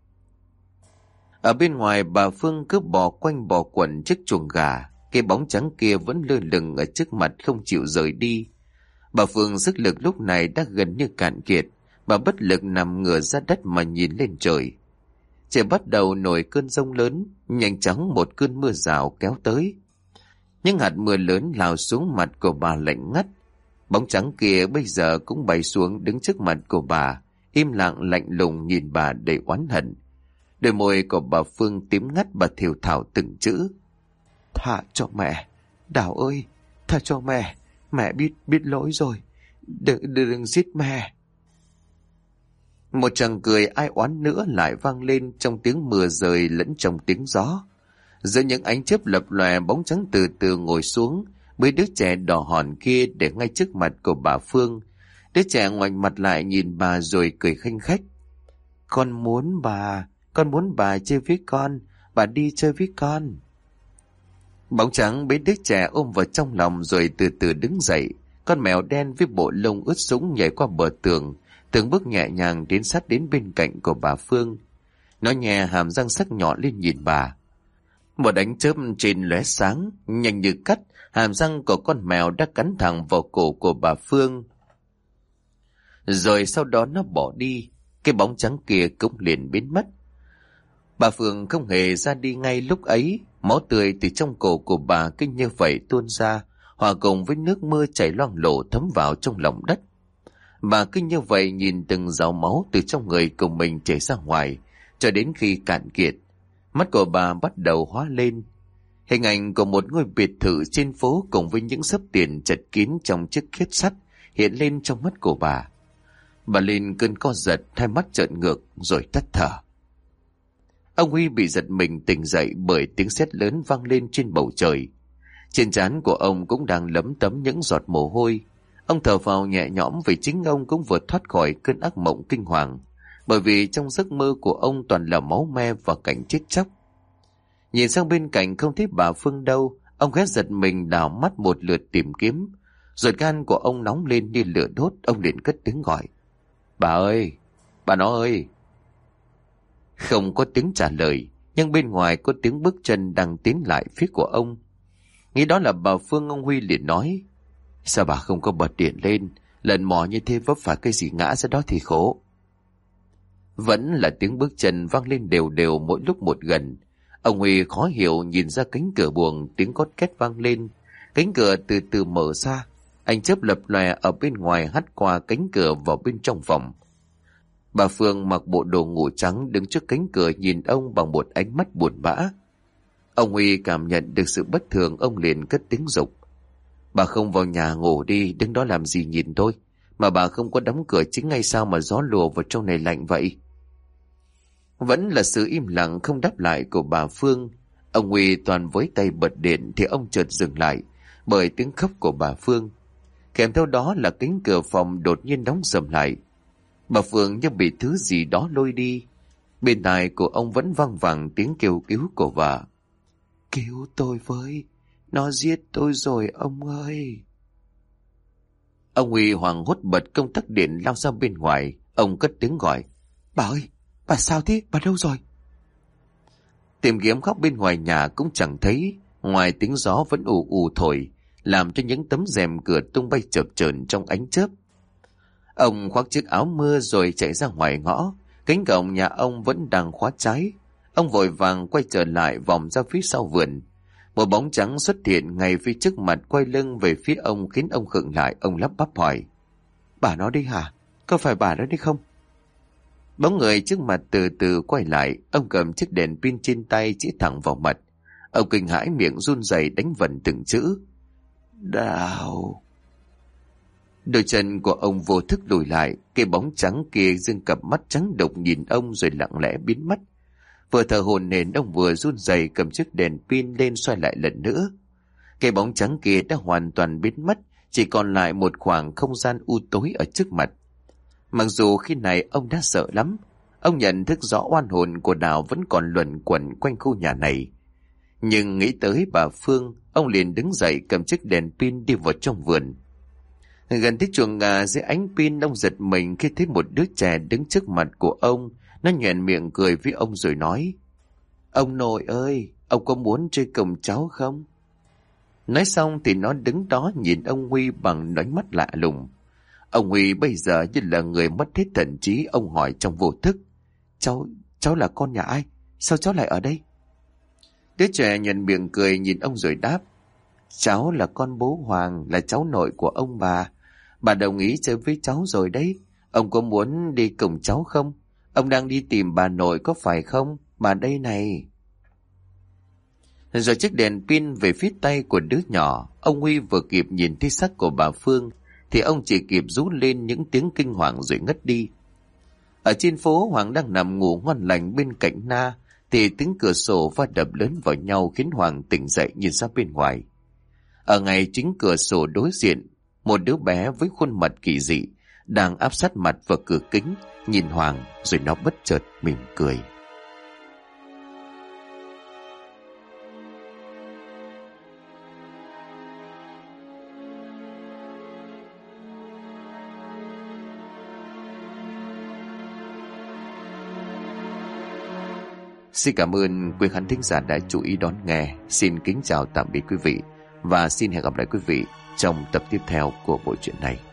Ở bên ngoài bà Phương cứ bò quanh bò quẩn chiếc chuồng gà, cái bóng trắng kia vẫn lơ lửng ở trước mặt không chịu rời đi. Bà Phương sức lực lúc này đã gần như cạn kiệt, bà bất lực nằm ngửa ra đất mà nhìn lên trời. Trời bắt đầu nổi cơn giông lớn, nhanh chóng một cơn mưa rào kéo tới. Những hạt mưa lớn lao xuống mặt của bà lạnh ngắt. Bóng trắng kia bây giờ cũng bay xuống đứng trước mặt của bà, im lặng lạnh lùng nhìn bà đầy oán hận. Đôi môi của bà Phương tím ngắt, bà thều thào từng chữ. Tha cho mẹ, Đào ơi, tha cho mẹ, mẹ biết biết lỗi rồi, đừng, đừng, đừng giết mẹ. Một chàng cười ai oán nữa lại vang lên trong tiếng mưa rơi lẫn trong tiếng gió. Giữa những ánh chớp lập lòe, bóng trắng từ từ ngồi xuống với đứa trẻ đỏ hòn kia để ngay trước mặt của bà Phương. Đứa trẻ ngoảnh mặt lại nhìn bà rồi cười khanh khách. Con muốn bà, con muốn bà chơi với con, bà đi chơi với con. Bóng trắng bế đứa trẻ ôm vào trong lòng rồi từ từ đứng dậy. Con mèo đen với bộ lông ướt sũng nhảy qua bờ tường, từng bước nhẹ nhàng đến sát đến bên cạnh của bà Phương. Nó nhè hàm răng sắc nhọn lên nhìn bà. Một ánh chớp trên lóe sáng, nhanh như cắt, hàm răng của con mèo đã cắn thẳng vào cổ của bà Phương. Rồi sau đó nó bỏ đi, cái bóng trắng kia cũng liền biến mất. Bà Phương không hề ra đi ngay lúc ấy, máu tươi từ trong cổ của bà cứ như vậy tuôn ra, hòa cùng với nước mưa chảy loang lổ thấm vào trong lòng đất. Bà cứ như vậy nhìn từng giọt máu từ trong người của mình chảy ra ngoài, cho đến khi cạn kiệt. Mắt của bà bắt đầu hóa lên. Hình ảnh của một ngôi biệt thự trên phố cùng với những xấp tiền chật kín trong chiếc két sắt hiện lên trong mắt của bà. Bà lên cơn co giật, hai mắt trợn ngược rồi tắt thở. Ông Huy bị giật mình tỉnh dậy bởi tiếng sét lớn vang lên trên bầu trời. Trên trán của ông cũng đang lấm tấm những giọt mồ hôi. Ông thở phào nhẹ nhõm vì chính ông cũng vừa thoát khỏi cơn ác mộng kinh hoàng, bởi vì trong giấc mơ của ông toàn là máu me và cảnh chết chóc. Nhìn sang bên cạnh không thấy bà Phương đâu, ông khẽ giật mình đảo mắt một lượt tìm kiếm. Ruột gan của ông nóng lên như lửa đốt, ông liền cất tiếng gọi: "Bà ơi, bà nó ơi!" Không có tiếng trả lời, nhưng bên ngoài có tiếng bước chân đang tiến lại phía của ông. Nghĩ đó là bà Phương, ông Huy liền nói: "Sao bà không có bật điện lên? Lần mò như thế vấp phải cái gì ngã ra đó thì khổ." Vẫn là tiếng bước chân vang lên đều đều mỗi lúc một gần. Ông Huy khó hiểu nhìn ra cánh cửa buồng, tiếng cót két vang lên. Cánh cửa từ từ mở ra, ánh chớp lập lòe ở bên ngoài hắt qua cánh cửa vào bên trong phòng. Bà Phương mặc bộ đồ ngủ trắng đứng trước cánh cửa nhìn ông bằng một ánh mắt buồn bã. Ông Huy cảm nhận được sự bất thường, ông liền cất tiếng dục: "Bà không vào nhà ngủ đi, đứng đó làm gì nhìn tôi? Mà bà không có đóng cửa chính ngay sao mà gió lùa vào trong này lạnh vậy?" Vẫn là sự im lặng không đáp lại của bà Phương. Ông Huy toàn với tay bật điện thì ông chợt dừng lại bởi tiếng khóc của bà Phương. Kèm theo đó là cánh cửa phòng đột nhiên đóng sầm lại. Bà Phương như bị thứ gì đó lôi đi. Bên tai của ông vẫn vang vẳng tiếng kêu cứu của vợ: "Cứu tôi với, nó giết tôi rồi ông ơi." Ông Huy hoảng hốt bật công tắc điện lao ra bên ngoài. Ông cất tiếng gọi: "Bà ơi, bà sao thế? Bà đâu rồi?" Tìm kiếm khắp bên ngoài nhà cũng chẳng thấy, ngoài tiếng gió vẫn ù ù thổi, làm cho những tấm rèm cửa tung bay chập chờn trong ánh chớp. Ông khoác chiếc áo mưa rồi chạy ra ngoài ngõ. Cánh cổng nhà ông vẫn đang khóa trái. Ông vội vàng quay trở lại, vòng ra phía sau vườn. Một bóng trắng xuất hiện ngay phía trước mặt, quay lưng về phía ông khiến ông khựng lại. Ông lắp bắp hỏi: "Bà nó đi hả? Có phải bà đó đi không?" Bóng người trước mặt từ từ quay lại. Ông cầm chiếc đèn pin trên tay chỉ thẳng vào mặt. Ông kinh hãi, miệng run rẩy đánh vần từng chữ: "Đào." Đôi chân của ông vô thức lùi lại. Cái bóng trắng kia dương cặp mắt trắng độc nhìn ông rồi lặng lẽ biến mất. Vừa thở hổn hển, ông vừa run rẩy cầm chiếc đèn pin lên xoay lại lần nữa. Cái bóng trắng kia đã hoàn toàn biến mất, chỉ còn lại một khoảng không gian u tối ở trước mặt. Mặc dù khi này ông đã sợ lắm, ông nhận thức rõ oan hồn của Đào vẫn còn luẩn quẩn quanh khu nhà này. Nhưng nghĩ tới bà Phương, ông liền đứng dậy cầm chiếc đèn pin đi vào trong vườn. Gần tới chuồng gà dưới ánh pin, ông giật mình khi thấy một đứa trẻ đứng trước mặt của ông. Nó nhoẻn miệng cười với ông rồi nói: "Ông nội ơi, ông có muốn chơi cùng cháu không?" Nói xong thì nó đứng đó nhìn ông Huy bằng ánh mắt lạ lùng. Ông Huy bây giờ như là người mất hết thần trí. Ông hỏi trong vô thức: Cháu, cháu là con nhà ai? Sao cháu lại ở đây?" Đứa trẻ nhận miệng cười nhìn ông rồi đáp: "Cháu là con bố Hoàng, là cháu nội của ông bà. Bà đồng ý chơi với cháu rồi đấy. Ông có muốn đi cùng cháu không? Ông đang đi tìm bà nội có phải không? Bà đây này." Rồi chiếc đèn pin về phía tay của đứa nhỏ. Ông Huy vừa kịp nhìn thấy sắc của bà Phương thì ông chỉ kịp rú lên những tiếng kinh hoàng rồi ngất đi. Ở trên phố, Hoàng đang nằm ngủ ngon lành bên cạnh Na thì tiếng cửa sổ va đập lớn vào nhau khiến Hoàng tỉnh dậy nhìn ra bên ngoài. Ở ngay chính cửa sổ đối diện, một đứa bé với khuôn mặt kỳ dị đang áp sát mặt vào cửa kính nhìn Hoàng, rồi nó bất chợt mỉm cười. Xin cảm ơn quý khán thính giả đã chú ý đón nghe. Xin kính chào tạm biệt quý vị và xin hẹn gặp lại quý vị trong tập tiếp theo của bộ truyện này.